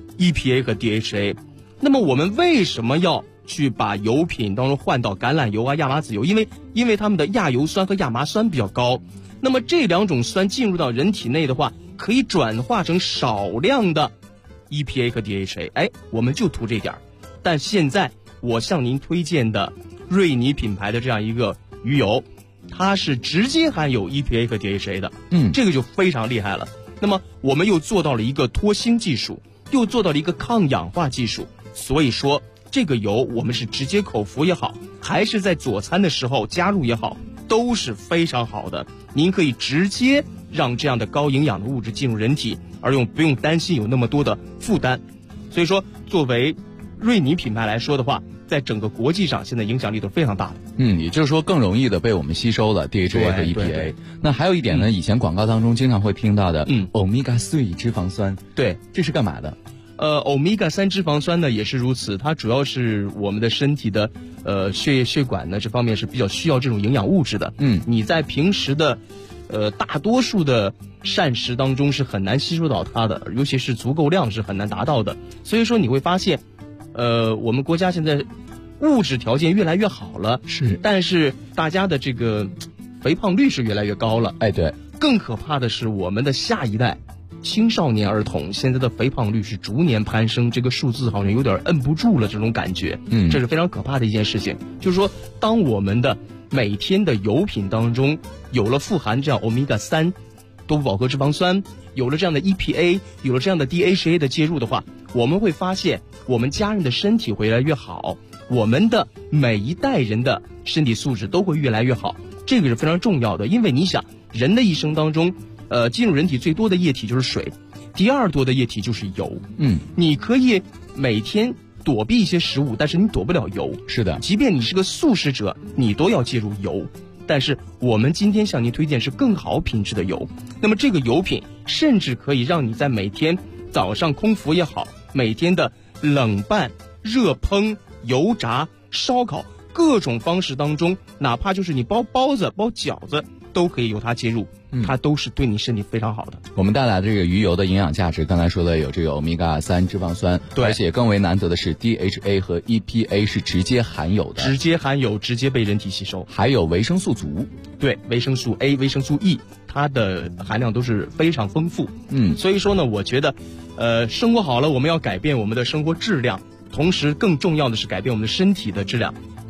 EPA 和 DHA。那么我们为什么要去把油品当中换到橄榄油啊、亚麻籽油？因为它们的亚油酸和亚麻酸比较高，那么这两种酸进入到人体内的话，可以转化成少量的 EPA 和 DHA。我们就图这点。但现在我向您推荐的瑞尼品牌的这样一个鱼油，它是直接含有 EPA 和 DHA 的。这个就非常厉害了。那么我们又做到了一个脱氢技术，又做到了一个抗氧化技术，所以说这个油我们是直接口服也好，还是在佐餐的时候加入也好，都是非常好的。您可以直接让这样的高营养的物质进入人体，而不用担心有那么多的负担。所以说作为瑞尼品牌来说的话，在整个国际上现在影响力都是非常大的。 也就是说更容易的被我们吸收了 DHA 和 EPA。那还有一点呢，以前广告当中经常会听到的Omega 3脂肪酸。 对， 这是干嘛的 ？Omega 3脂肪酸呢也是如此，它主要是我们的身体的血液血管呢这方面是比较需要这种营养物质的。你在平时的大多数的膳食当中是很难吸收到它的，尤其是足够量是很难达到的。所以说你会发现我们国家现在物质条件越来越好了，但是大家的这个肥胖率是越来越高了。 对， 更可怕的是我们的下一代青少年儿童现在的肥胖率是逐年攀升，这个数字好像有点摁不住了，这种感觉。这是非常可怕的一件事情。就是说当我们的每天的油品当中有了富含这样 Omega 3多不饱和脂肪酸，有了这样的 EPA， 有了这样的 DHA 的介入的话，我们会发现我们家人的身体会越来越好，我们的每一代人的身体素质都会越来越好。这个是非常重要的。因为你想，人的一生当中进入人体最多的液体就是水，第二多的液体就是油。你可以每天躲避一些食物，但是你躲不了油。 是的， 即便你是个素食者，你都要介入油。但是我们今天向您推荐是更好品质的油。那么这个油品甚至可以让你在每天早上空腹也好，每天的冷拌、热烹、油炸、烧烤各种方式当中，哪怕就是你包包子、包饺子，都可以由它介入，它都是对你身体非常好的。 我们带来的这个鱼油的营养价值，刚才说的有这个 Omega 3脂肪酸， 对， 而且更为难得的是 DHA 和 EPA 是直接含有的， 直接含有，直接被人体吸收， 还有维生素足。 对，维生素 A、维生素 E， 它的含量都是非常丰富。所以说呢，我觉得，生活好了，我们要改变我们的生活质量，同时更重要的是改变我们的身体的质量。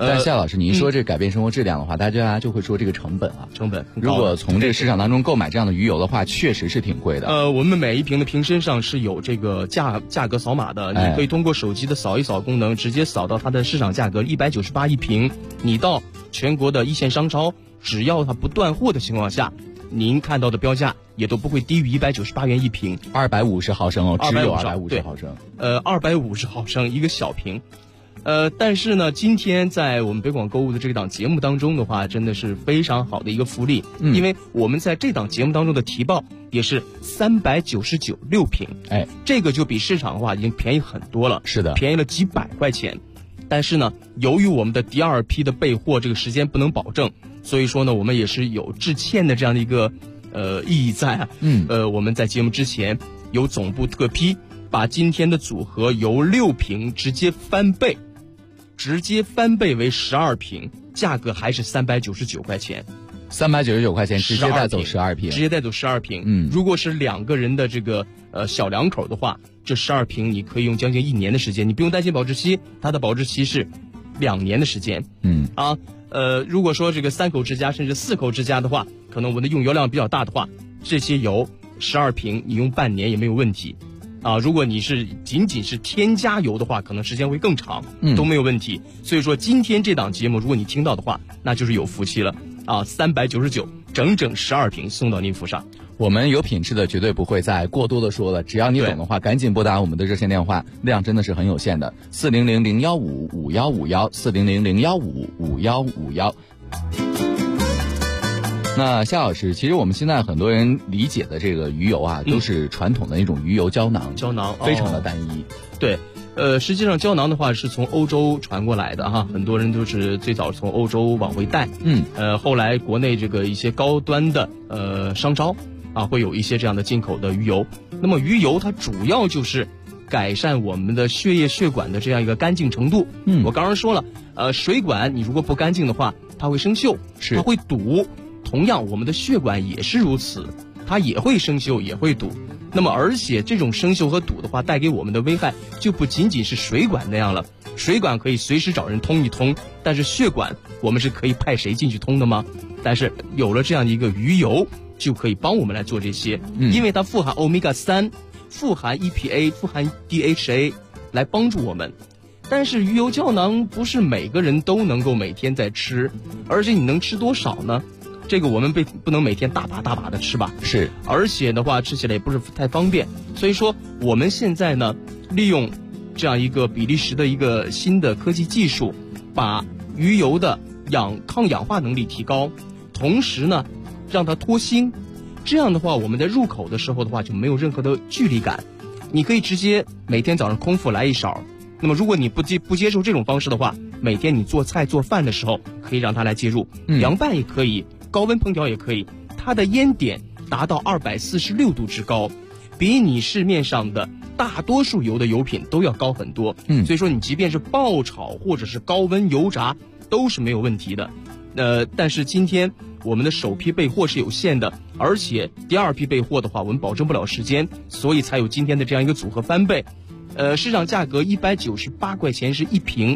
但夏老师，你一说这改变生活质量的话，大家就会说这个成本啊， 成本。 如果从这个市场当中购买这样的鱼油的话，确实是挺贵的。 我们每一瓶的瓶身上是有这个价格扫码的，你可以通过手机的扫一扫功能，直接扫到它的市场价格198一瓶。你到全国的一线商超，只要它不断货的情况下，您看到的标价也都不会低于198元一瓶 ，250毫升哦，只有250毫升。 250毫升一个小瓶。但是呢，今天在我们北广购物的这档节目当中的话，真的是非常好的一个福利，因为我们在这档节目当中的提报也是399 6瓶，这个就比市场的话已经便宜很多了， 是的， 便宜了几百块钱。但是呢，由于我们的第二批的备货这个时间不能保证，所以说呢，我们也是有致歉的这样的一个意义在啊。我们在节目之前有总部特批，把今天的组合由6瓶直接翻倍为12瓶，价格还是399块钱。 399块钱直接带走12瓶， 直接带走12瓶。如果是2个人的这个小两口的话，这12瓶你可以用将近1年的时间，你不用担心保质期，它的保质期是2年的时间。如果说这个3口之家甚至4口之家的话，可能我们的用油量比较大的话，这些油12瓶你用半年也没有问题。如果你是仅仅是添加油的话，可能时间会更长，都没有问题。所以说今天这档节目，如果你听到的话，那就是有福气了，399整整12瓶送到您府上。 我们有品质的绝对不会再过多的说了，只要你懂的话，赶紧拨打我们的热线电话，量真的是很有限的，400-015-5151，400-015-5151。那夏老师，其实我们现在很多人理解的这个鱼油啊，都是传统的那种鱼油胶囊，非常的单一。 对，实际上胶囊的话是从欧洲传过来的哈，很多人都是最早从欧洲往回带。后来国内这个一些高端的商超会有一些这样的进口的鱼油。那么鱼油它主要就是改善我们的血液血管的这样一个干净程度。我刚刚说了，水管你如果不干净的话，它会生锈，它会堵。同样，我们的血管也是如此，它也会生锈，也会堵。那么，而且这种生锈和堵的话，带给我们的危害就不仅仅是水管那样了。水管可以随时找人通一通，但是血管我们是可以派谁进去通的吗？但是有了这样的一个鱼油，就可以帮我们来做这些，因为它富含 Omega-3，富含 EPA， 富含 DHA， 来帮助我们。但是鱼油胶囊不是每个人都能够每天在吃，而且你能吃多少呢？这个我们不能每天大把的吃吧？ 是， 而且的话吃起来也不是太方便。所以说我们现在呢，利用这样一个比利时的一个新的科技技术，把鱼油的抗氧化能力提高，同时呢让它脱腥。这样的话，我们在入口的时候的话就没有任何的距离感。你可以直接每天早上空腹来一勺。那么如果你不接受这种方式的话，每天你做菜做饭的时候可以让它来介入，凉拌也可以，高温烹调也可以。它的烟点达到246度之高，比你市面上的大多数油的油品都要高很多。所以说你即便是爆炒或者是高温油炸都是没有问题的。但是今天我们的首批备货是有限的，而且第二批备货的话我们保证不了时间，所以才有今天的这样一个组合翻倍。市场价格198块钱是一瓶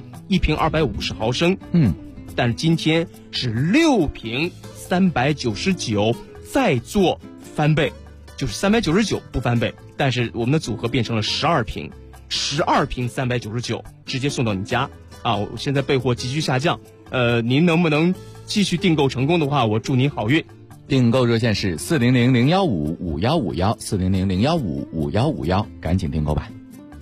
250毫升。但是今天是6瓶399，再做翻倍，就是399不翻倍，但是我们的组合变成了12瓶399，直接送到你家我现在备货急剧下降，您能不能继续订购成功的话，我祝您好运。 订购热线是400-015-5151，400-015-5151，赶紧订购吧。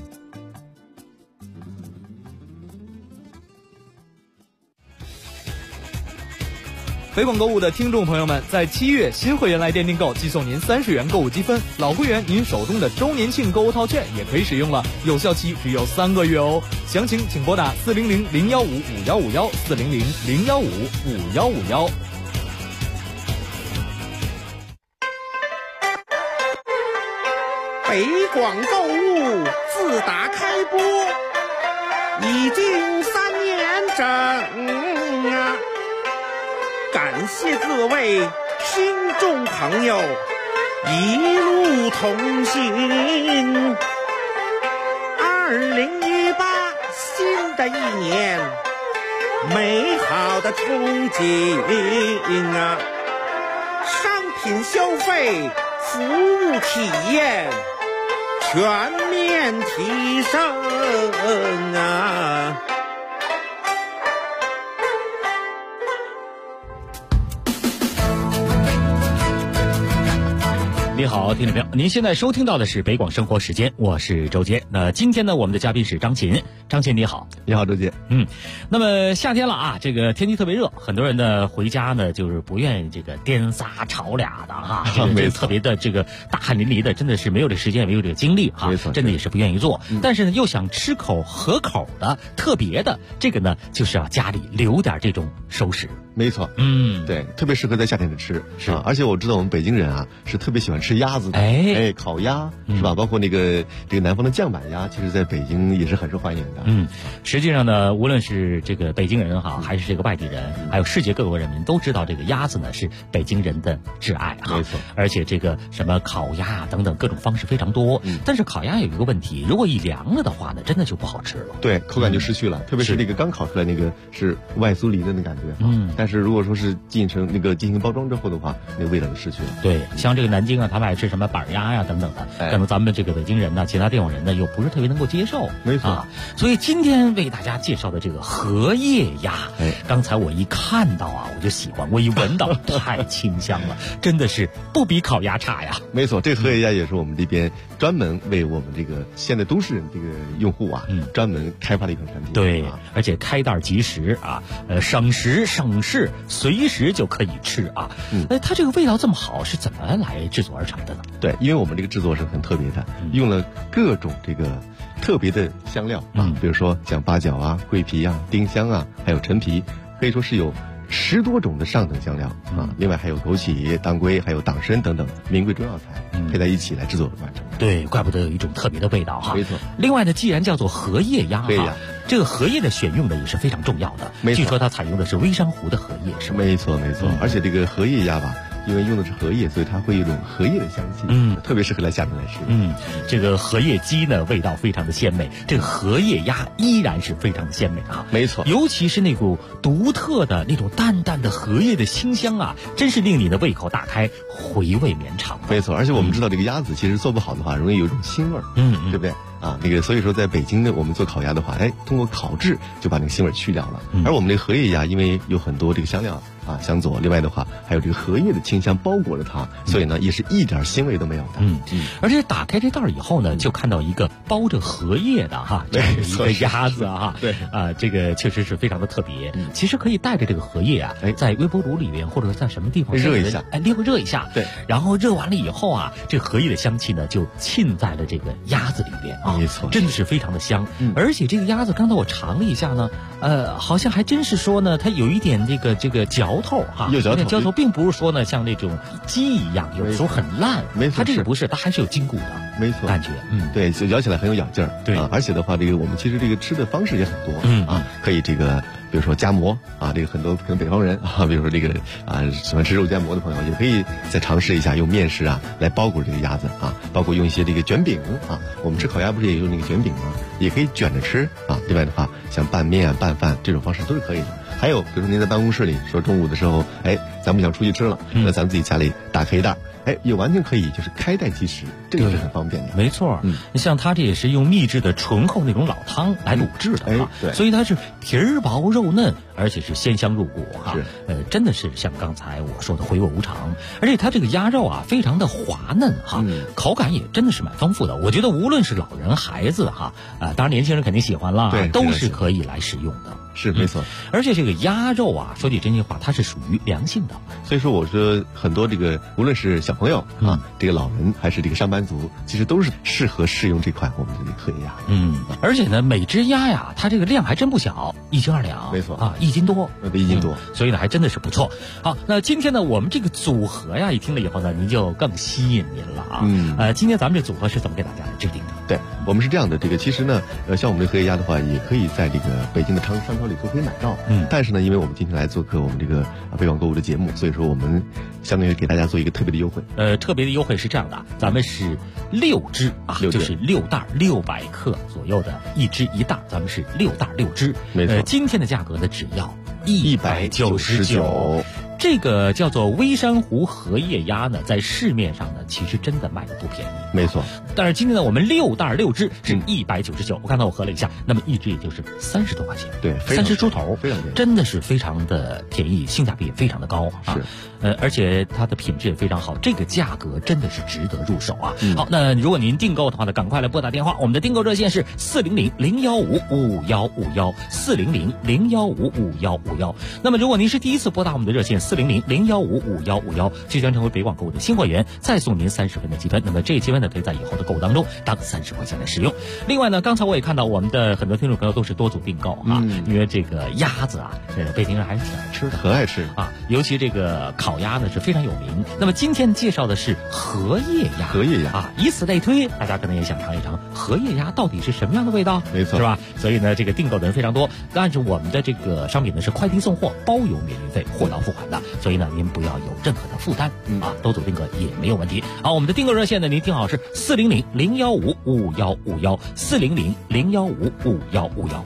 北广购物的听众朋友们，在7月新会员来电订购，即送您30元购物积分；老会员您手中的周年庆购物套券也可以使用了，有效期只有3个月哦。详情请拨打400-015-5151，400-015-5151。 北广购物自打开播已经3年整感谢各位听众朋友一路同行。2018新的一年美好的憧憬啊！商品消费、服务体验全面提升啊！ 你好，听众朋友，您现在收听到的是北广生活时间，我是周杰。那今天呢，我们的嘉宾是张琴。张琴你好。 你好，周杰。 那么夏天了啊，这个天气特别热，很多人呢回家呢就是不愿意这个颠仨炒俩的哈，这个特别的这个大汗淋漓的，真的是没有这时间，也没有这个精力哈，真的也是不愿意做。但是呢，又想吃口合口的、特别的，这个呢就是要家里留点这种熟食。 没错，对，特别适合在夏天里吃， 是啊。而且我知道我们北京人啊是特别喜欢吃鸭子的，烤鸭是吧？包括这个南方的酱板鸭，其实在北京也是很受欢迎的。 实际上呢，无论是这个北京人哈，还是这个外地人，还有世界各国人民都知道这个鸭子呢是北京人的挚爱哈。 没错， 而且这个什么烤鸭等等各种方式非常多。但是烤鸭有一个问题，如果一凉了的话呢，真的就不好吃了。 对，口感就失去了，特别是那个刚烤出来那个是外酥里嫩的感觉。但是如果说是进行包装之后的话，那个味道就失去了。 对，像这个南京啊，他们爱吃什么板鸭呀等等的，可能咱们这个北京人呢，其他地方人呢又不是特别能够接受。 没错所以今天为大家介绍的这个荷叶鸭，刚才我一看到啊，我就喜欢，我一闻到太清香了，真的是不比烤鸭差呀。 没错，这个荷叶鸭也是我们这边专门为我们这个现在都市人这个用户啊，专门开发的一款产品。 对，而且开袋即食啊，省时省事，随时就可以吃啊。它这个味道这么好，是怎么来制作而成的呢？ 对，因为我们这个制作是很特别的，用了各种这个特别的香料啊，比如说像八角啊、桂皮啊、丁香啊，还有陈皮，可以说是有10多种的上等香料啊。另外还有枸杞、当归，还有党参等等名贵中药材配在一起来制作完成。 对，怪不得有一种特别的味道哈。 没错。 另外呢，既然叫做荷叶鸭哈，这个荷叶的选用呢也是非常重要的。 没错。 据说它采用的是微珊瑚的荷叶，是吗？ 没错没错。而且这个荷叶鸭吧，因为用的是荷叶，所以它会有一种荷叶的香气，特别适合在夏天来吃。 这个荷叶鸡呢，味道非常的鲜美，这个荷叶鸭依然是非常的鲜美啊。 没错， 尤其是那股独特的那种淡淡的荷叶的清香啊，真是令你的胃口大开，回味绵长。 没错，而且我们知道这个鸭子其实做不好的话，容易有一种腥味儿，对不对？啊，所以说在北京呢，我们做烤鸭的话，通过烤制就把那个腥味去掉了。而我们这个荷叶鸭，因为有很多这个香料啊相佐，另外的话还有这个荷叶的清香包裹着它，所以呢也是一点腥味都没有的。 而且打开这袋以后呢，就看到一个包着荷叶的哈，这是一个鸭子啊， 对啊，这个确实是非常的特别。其实可以带着这个荷叶啊，在微波炉里面或者在什么地方热一下， 热一下， 对， 然后热完了以后啊，这荷叶的香气呢就浸在了这个鸭子里边啊。 没错， 真的是非常的香。而且这个鸭子刚才我尝了一下呢，好像还真是说呢，它有一点这个嚼头哈，有点嚼头，并不是说呢像那种鸡一样，有的时候很烂。 没错， 它这个不是，它还是有筋骨的。 没错， 感觉对，咬起来很有咬劲儿。 对， 而且的话，我们其实这个吃的方式也很多可以比如说夹馍啊，很多可能北方人啊，比如说喜欢吃肉夹馍的朋友，也可以再尝试一下用面食啊来包裹这个鸭子啊，包括用一些卷饼啊，我们吃烤鸭不是也用那个卷饼吗？也可以卷着吃啊。另外的话，像拌面啊、拌饭这种方式都是可以的。还有比如说您在办公室里说中午的时候，咱们想出去吃了，那咱们自己家里打开一袋。也完全可以，就是开袋即食，这个是很方便的。 没错，像它这也是用秘制的醇厚那种老汤来卤制的啊， 对， 所以它是皮儿薄肉嫩，而且是鲜香入骨哈。真的是像刚才我说的回味无常，而且它这个鸭肉啊非常的滑嫩哈，口感也真的是蛮丰富的。我觉得无论是老人孩子哈，当然年轻人肯定喜欢啦，都是可以来使用的。 是没错， 而且这个鸭肉啊，说句真心话，它是属于凉性的， 所以说我说很多无论是小朋友啊，这个老人还是上班族，其实都是适合试用这款我们的荷叶鸭。 而且呢，每只鸭呀，它这个量还真不小，1斤2两， 没错啊，1斤多， 对，1斤多， 所以呢还真的是不错。好，那今天呢，我们这个组合呀，一听了以后呢，您就更吸引您了啊。今天咱们这组合是怎么给大家来制定的？ 对，我们是这样的，其实呢，像我们这荷叶鸭的话，也可以在北京的商超里都可以买到。但是呢，因为我们今天来做客我们北广购物的节目，所以说我们相当于给大家做一个特别的优惠特别的优惠是这样的，咱们是6支啊，就是6袋600克左右的1支1袋，咱们是6袋6支。 没错， 今天的价格呢只要199。这个叫做微山湖荷叶鸭呢，在市面上呢，其实真的卖的不便宜。 没错， 但是今天呢，我们6袋6支是199。我刚才我核了一下，那么1支也就是30多块钱， 对 ，30出头， 非常便宜， 真的是非常的便宜，性价比也非常的高啊。而且它的品质也非常好，这个价格真的是值得入手啊。好，那如果您订购的话呢，赶快来拨打电话，我们的订购热线是400-015-5151，400-015-5151。那么如果您是第一次拨打我们的热线400-015-5151，就将成为北广购物的新会员，再送您30分的积分。那么这积分呢，可以在以后的购物当中当30块钱来使用。另外呢，刚才我也看到我们的很多听众朋友都是多组订购啊，因为这个鸭子啊，北京人还是挺爱吃的， 很爱吃啊，尤其这个烤鸭呢是非常有名。那么今天介绍的是荷叶鸭，啊，以此类推，大家可能也想尝一尝荷叶鸭到底是什么样的味道， 没错， 是吧？所以呢，这个订购的人非常多，但是我们的这个商品呢是快递送货，包邮免运费，货到付款的，所以呢，您不要有任何的负担啊，多组订购也没有问题。好，我们的订购热线呢，您听好是400-015-5151，400-015-5151。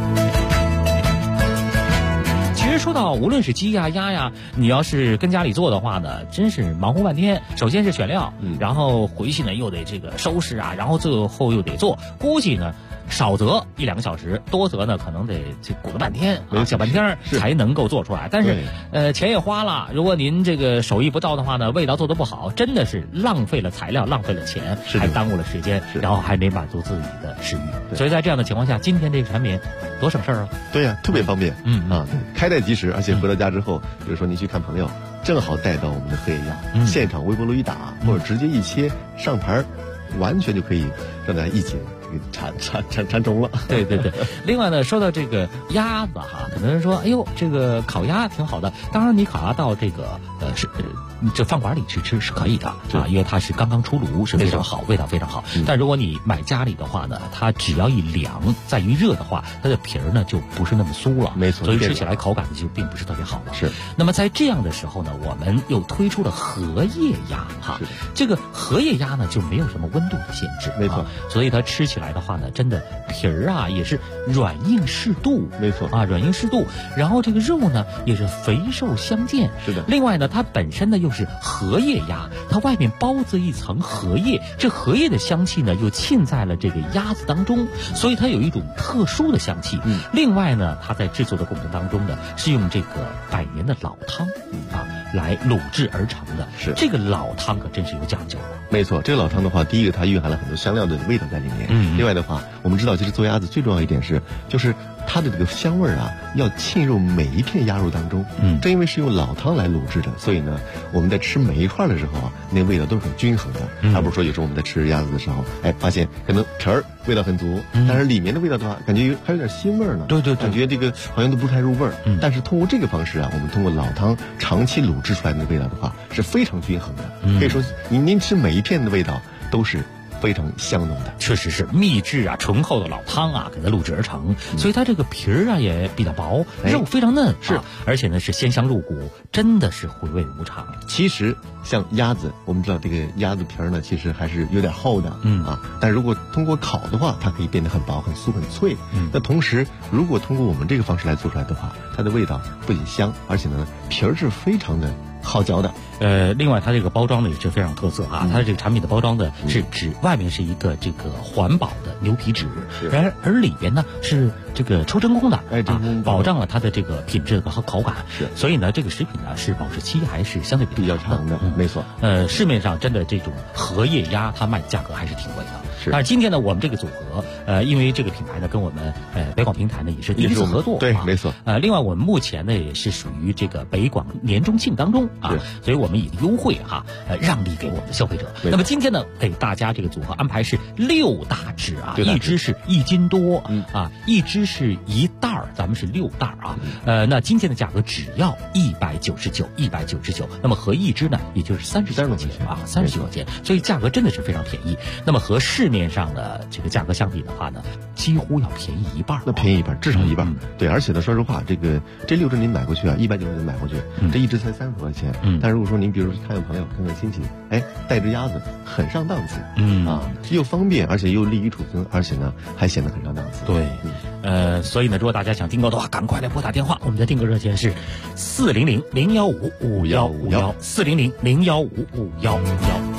其实说到无论是鸡呀鸭呀，你要是跟家里做的话呢，真是忙活半天。首先是选料，然后回去呢又得这个收拾啊，然后最后又得做，估计呢少则1-2个小时，多则呢可能得这鼓了半天啊，小半天才能够做出来。但是钱也花了，如果您这个手艺不到的话呢，味道做得不好，真的是浪费了材料，浪费了钱，还耽误了时间，然后还没满足自己的食欲。所以在这样的情况下，今天这个产品多省事儿啊！ 对呀，特别方便，开袋即食，而且回到家之后，比如说您去看朋友，正好带到我们的荷叶鸭，现场微波炉一打，或者直接一切上盘，完全就可以让大家一起馋中了。 对对对。另外呢，说到这个鸭子哈，很多人说，哎呦，这个烤鸭挺好的。当然，你烤鸭到这个这饭馆里去吃是可以的啊，因为它是刚刚出炉，是非常好，味道非常好。但如果你买家里的话呢，它只要一凉，再一热的话，它的皮儿呢就不是那么酥了， 没错， 所以吃起来口感就并不是特别好了。 是。 那么在这样的时候呢，我们又推出了荷叶鸭哈，这个荷叶鸭呢就没有什么温度的限制， 没错， 所以它吃起来的话呢，真的皮儿啊也是软硬适度， 没错啊，软硬适度。然后这个肉呢也是肥瘦相间， 是的。 另外呢，它本身呢又是荷叶鸭，它外面包着一层荷叶，这荷叶的香气呢又浸在了这个鸭子当中，所以它有一种特殊的香气。另外呢，它在制作的过程当中呢，是用这个100年的老汤来卤制而成的。 是这个老汤可真是有讲究啊。 没错，这个老汤的话，第一个它蕴含了很多香料的味道在里面。另外的话，我们知道其实做鸭子最重要一点就是它的这个香味啊，要沁入每一片鸭肉当中。正因为是用老汤来卤制的，所以呢，我们在吃每一块的时候啊，那个味道都是很均衡的。而不是说有时候我们在吃鸭子的时候，发现可能皮儿味道很足，但是里面的味道的话，感觉还有点腥味呢。 对， 感觉这个好像都不太入味儿。但是通过这个方式啊，我们通过老汤长期卤制出来的味道的话，是非常均衡的。可以说您吃每一片的味道都是非常香浓的， 确实是秘制啊，醇厚的老汤啊，给它录制而成，所以它这个皮儿啊也比较薄，肉非常嫩，是，而且呢是鲜香入骨，真的是回味无常。 其实像鸭子，我们知道这个鸭子皮儿呢，其实还是有点厚的，但如果通过烤的话，它可以变得很薄、很酥、很脆。那同时，如果通过我们这个方式来做出来的话，它的味道不仅香，而且呢皮儿是非常的好嚼的。 另外它这个包装呢也是非常特色啊，它的这个产品的包装呢是纸外面是一个这个环保的牛皮纸，而里边呢是这个抽真空的，保障了它的这个品质和口感。 是， 所以呢这个食品呢是保质期还是相对比较长的。没错。 市面上真的这种荷叶鸭它卖的价格还是挺贵的。但是今天呢，我们这个组合，因为这个品牌呢跟我们北广平台呢也是第一次合作， 对，没错。 另外我们目前呢也是属于这个北广年中庆当中啊，所以我们以优惠让利给我们的消费者。那么今天呢，给大家这个组合安排是6大支啊，一支是1斤多，1支只是一袋儿，咱们是6袋啊。那今天的价格只要199，199。那么合一只呢，也就是30块钱啊，30块钱，所以价格真的是非常便宜。那么和市面上的这个价格相比的话呢，几乎要便宜一半。 那便宜一半，至少一半。对，而且呢，说实话，这6只您买过去啊，190买过去，这一只才30多块钱。但如果说您比如说看看朋友，看看亲戚，哎，带只鸭子很上档次，又方便，而且又利于储存，而且呢还显得很上档次。 对，所以呢，如果大家想订购的话，赶快来拨打电话，我们的订购热线是400-015-5151，400-015-5151。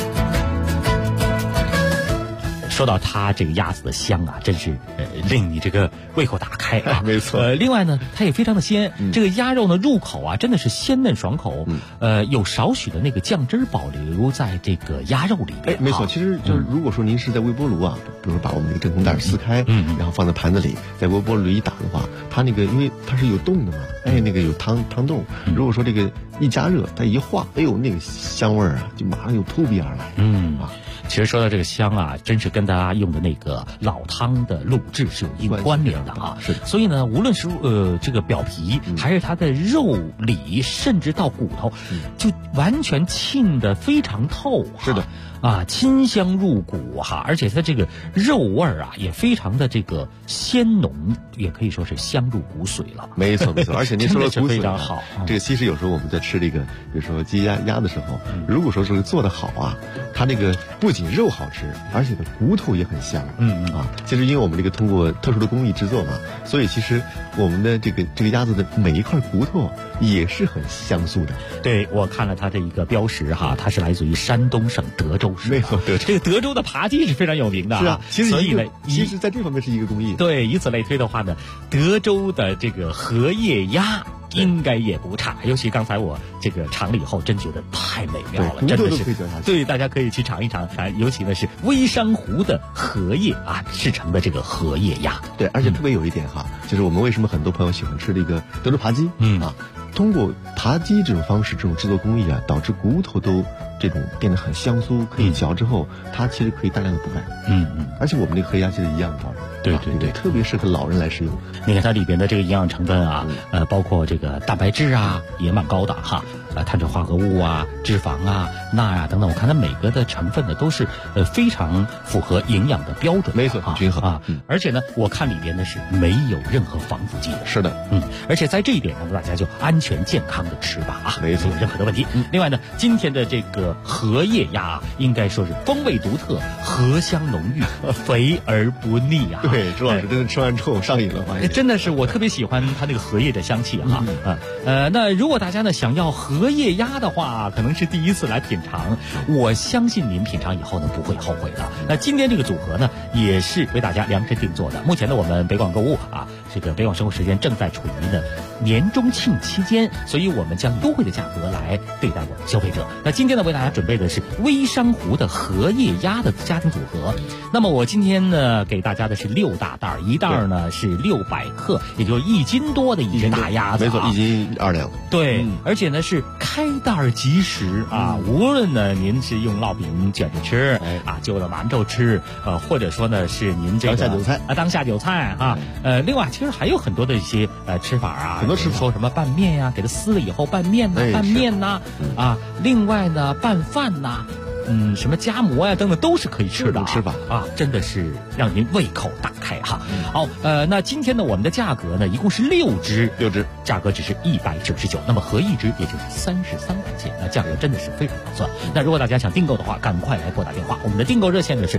说到它这个鸭子的香啊，真是令你这个胃口打开啊。 没错。 另外呢，它也非常的鲜，这个鸭肉呢入口啊，真的是鲜嫩爽口。有少许的那个酱汁保留在这个鸭肉里面。 没错，其实就是如果说您是在微波炉啊，比如说把我们那个真空袋撕开，然后放在盘子里，在微波炉里一打的话，它那个因为它是有洞的嘛，那个有汤洞。如果说这个一加热，它一化，哎呦，那个香味儿啊，就马上就扑鼻而来。 其实说到这个香啊，真是跟大家用的那个老汤的卤制是有一定关联的啊。 是。 所以呢，无论是这个表皮，还是它的肉里，甚至到骨头，就完全沁得非常透。 是的。 清香入骨哈，而且它这个肉味儿啊，也非常的这个鲜浓，也可以说是香入骨髓了。 没错。而且您说的骨髓非常好。 这个其实有时候我们在吃这个，比如说鸡鸭的时候，如果说是做得好啊，它这个不仅肉好吃，而且的骨头也很香。其实因为我们这个通过特殊的工艺制作嘛，所以其实我们的这个鸭子的每一块骨头也是很香酥的。 对，我看了它的一个标识哈，它是来自于山东省德州市。 没错， 这个德州的扒鸡是非常有名的。 是啊， 所以呢， 其实在这方面是一个工艺。 对，以此类推的话呢，德州的这个荷叶鸭应该也不差。尤其刚才我这个尝了以后，真觉得太美妙了，真的是。对，大家可以去尝一尝。尤其呢是微山湖的荷叶啊制成的这个荷叶鸭。 对，而且特别有一点哈，就是我们为什么很多朋友喜欢吃这个德州扒鸡通过扒鸡这种方式，这种制作工艺啊，导致骨头都这种变得很香酥，可以嚼之后，它其实可以大量的补钙。而且我们这个荷叶鸭其实一样的道理。对，特别适合老人来使用。 你看它里边的这个营养成分啊，包括这个蛋白质啊，也蛮高的哈。碳水化合物啊、脂肪啊、钠啊等等，我看它每个的成分呢都是非常符合营养的标准。 没错，很均衡啊。而且呢，我看里边呢是没有任何防腐剂的。 是的， 而且在这一点上，大家就安全健康的吃吧啊， 没错， 没有任何的问题。另外呢，今天的这个荷叶鸭应该说是风味独特，荷香浓郁，肥而不腻啊。 对，朱老师真的吃完之后上瘾了， 真的是我特别喜欢它那个荷叶的香气哈。那如果大家呢想要荷叶鸭的话，可能是第一次来品尝，我相信您品尝以后呢不会后悔的。那今天这个组合呢也是为大家量身定做的。目前呢我们北广购物啊，这个北广生活时间正在处于呢年中庆期间，所以我们将优惠的价格来对待我们消费者。那今天呢为大家准备的是微山湖的荷叶鸭的家庭组合。那么我今天呢给大家的是6大袋，一袋呢是600克，也就是1斤多的一只大鸭子。 没错，1斤2两。 对，而且呢是开袋即食啊，无论呢您是用烙饼卷着吃啊，就着馒头吃，或者说呢是您这个当下酒菜啊，当下酒菜啊。另外其实还有很多的一些吃法啊， 很多吃法， 说什么拌面呀，给它撕了以后拌面呐，拌面呐啊，另外呢拌饭呐。什么夹馍呀等等都是可以吃的吃法啊，真的是让您胃口大开哈。好，那今天呢我们的价格呢一共是6只，价格只是199，那么合一只也就是33块钱，那价格真的是非常划算。那如果大家想订购的话，赶快来拨打电话，我们的订购热线呢是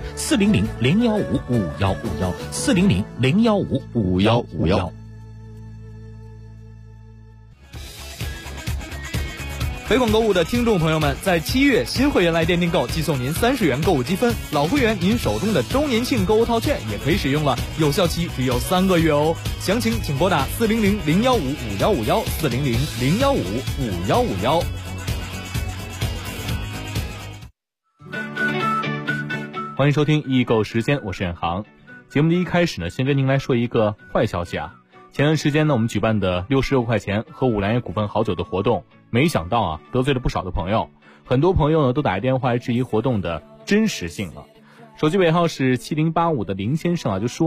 400-015-5151，400-015-5151。 北广购物的听众朋友们，在7月新会员来电订购，寄送您30元购物积分；老会员您手中的周年庆购物套券也可以使用了，有效期只有3个月哦。详情请拨打400-015-5151，400-015-5151。 欢迎收听易购时间，我是远航。节目的一开始呢，先跟您来说一个坏消息啊。前段时间呢，我们举办的66块钱喝五粮液股份好酒的活动，没想到啊，得罪了不少的朋友。很多朋友呢都打电话来质疑活动的真实性了。手机尾号是7085的林先生啊就说了，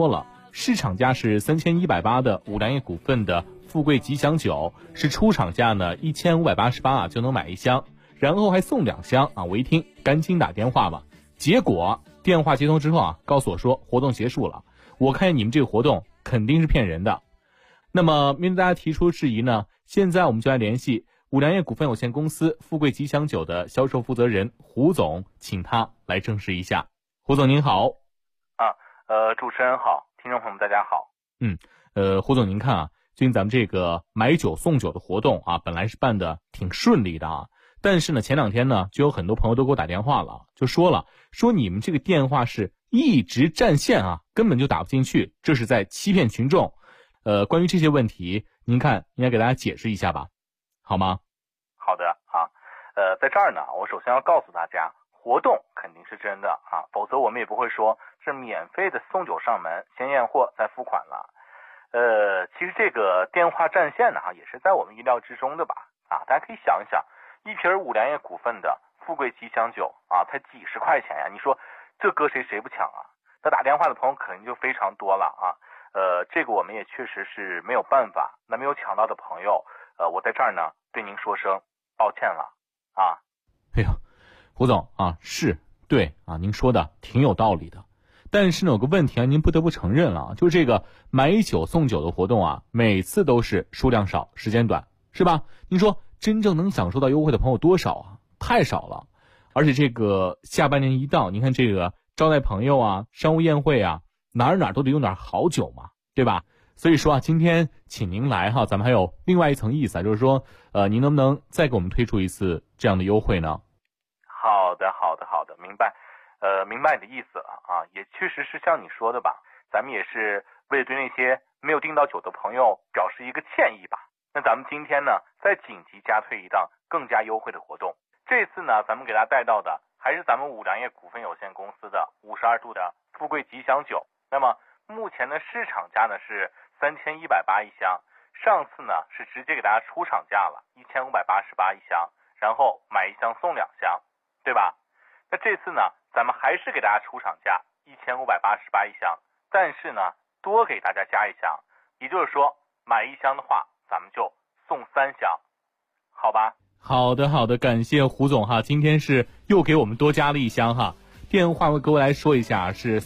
市场价是3180的五粮液股份的富贵吉祥酒，是出厂价呢1588啊就能买1箱，然后还送2箱啊。我一听赶紧打电话吧，结果电话接通之后啊，告诉我说活动结束了。我看见你们这个活动肯定是骗人的。那么面对大家提出质疑呢，现在我们就来联系五粮液股份有限公司富贵吉祥酒的销售负责人胡总，请他来证实一下。胡总您好。 主持人好，听众朋友们大家好。 胡总您看啊，最近咱们这个买酒送酒的活动啊，本来是办的挺顺利的啊，但是呢前2天呢就有很多朋友都给我打电话了，就说你们这个电话是一直占线啊，根本就打不进去，这是在欺骗群众。关于这些问题，您看应该给大家解释一下吧，好吗？ 好的啊，在这儿呢，我首先要告诉大家，活动肯定是真的啊，否则我们也不会说是免费的送酒上门，先验货再付款了。其实这个电话占线呢，也是在我们意料之中的吧？啊，大家可以想一想，一瓶五粮液股份的富贵吉祥酒啊，才几十块钱呀，你说这搁谁不抢啊？那打电话的朋友肯定就非常多了啊。这个我们也确实是没有办法。那没有抢到的朋友，我在这儿呢对您说声抱歉了啊。 哎呦，胡总啊，是对啊，您说的挺有道理的。但是呢，有个问题啊，您不得不承认了，就是这个买酒送酒的活动啊，每次都是数量少，时间短，是吧？您说真正能享受到优惠的朋友多少啊？太少了。而且这个下半年一到，您看这个招待朋友啊、商务宴会啊，哪儿都得用点好酒嘛，对吧？所以说啊，今天请您来哈，咱们还有另外一层意思啊，就是说，您能不能再给我们推出一次这样的优惠呢？ 好的，明白。明白你的意思了啊，也确实是像你说的吧，咱们也是为了对那些没有订到酒的朋友表示一个歉意吧。那咱们今天呢，再紧急加推一档更加优惠的活动。这次呢，咱们给大家带到的还是咱们五粮液股份有限公司的52度的富贵吉祥酒。那么目前的市场价呢是3180一箱，上次呢是直接给大家出厂价了1588一箱，然后买1箱送2箱，对吧？那这次呢，咱们还是给大家出厂价1588一箱，但是呢，多给大家加1箱，也就是说，买1箱的话，咱们就送3箱，好吧？ 好的，感谢胡总哈，今天是又给我们多加了1箱哈。电话我各位来说一下，是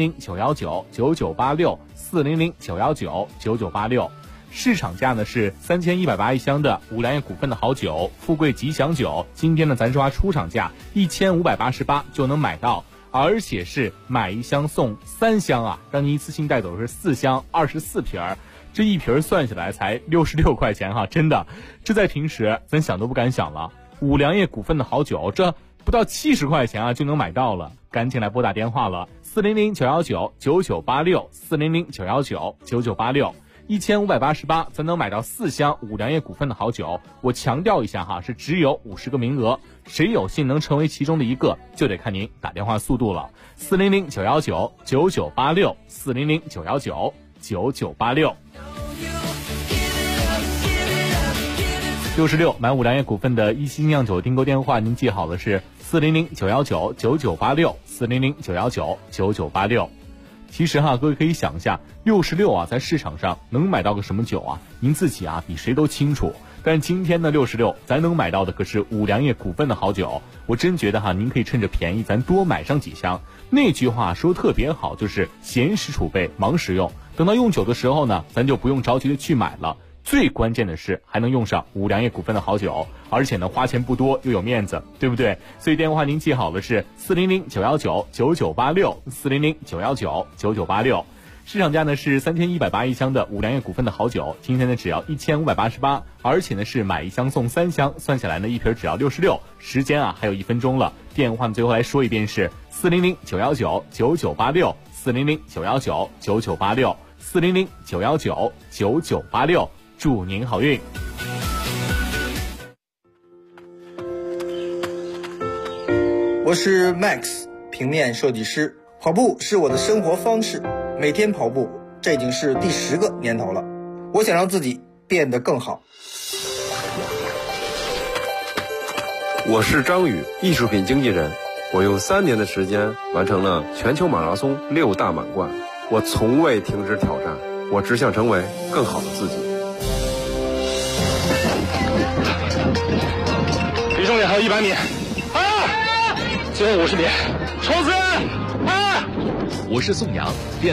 400-919-9986，400-919-9986。市场价呢是3180一箱的五粮液股份的好酒富贵吉祥酒，今天呢咱说出厂价1588就能买到，而且是买1箱送3箱啊，让您一次性带走是4箱24瓶，这一瓶算下来才66块钱哈，真的，这在平时咱想都不敢想了。五粮液股份的好酒，这不到70块钱啊就能买到了，赶紧来拨打电话了，400-919-9986，400-919-9986。1588咱能买到4箱五粮液股份的好酒，我强调一下哈，是只有50个名额，谁有幸能成为其中的一个，就得看您打电话速度了。400-919-9986，400-919-9986。66买五粮液股份的一星酿酒订购电话，您记好了是400-919-9986，400-919-9986。其实哈，各位可以想一下，66啊，在市场上能买到个什么酒啊？您自己啊，比谁都清楚。但是今天的66，咱能买到的可是五粮液股份的好酒。我真觉得哈，您可以趁着便宜，咱多买上几箱。那句话说特别好，就是闲时储备，忙时用。等到用酒的时候呢，咱就不用着急的去买了。最关键的是还能用上五粮液股份的好酒，而且呢花钱不多又有面子，对不对？所以电话您记好了是400-919-9986，400-919-9986。市场价呢是3180一箱的五粮液股份的好酒，今天呢只要1588，而且呢是买1箱送3箱，算下来呢一瓶只要66。时间啊还有1分钟了，电话最后来说一遍是400-919-9986，400-919-9986，400-919-9986。祝您好运。 我是 Max， 平面设计师。跑步是我的生活方式，每天跑步，这已经是第10个年头了。我想让自己变得更好。 我是张宇，艺术品经纪人。我用3年的时间完成了全球马拉松6大满贯。 我从未停止挑战，我只想成为更好的自己。 离终点还有100米，最后50米，冲刺！ 我是宋阳。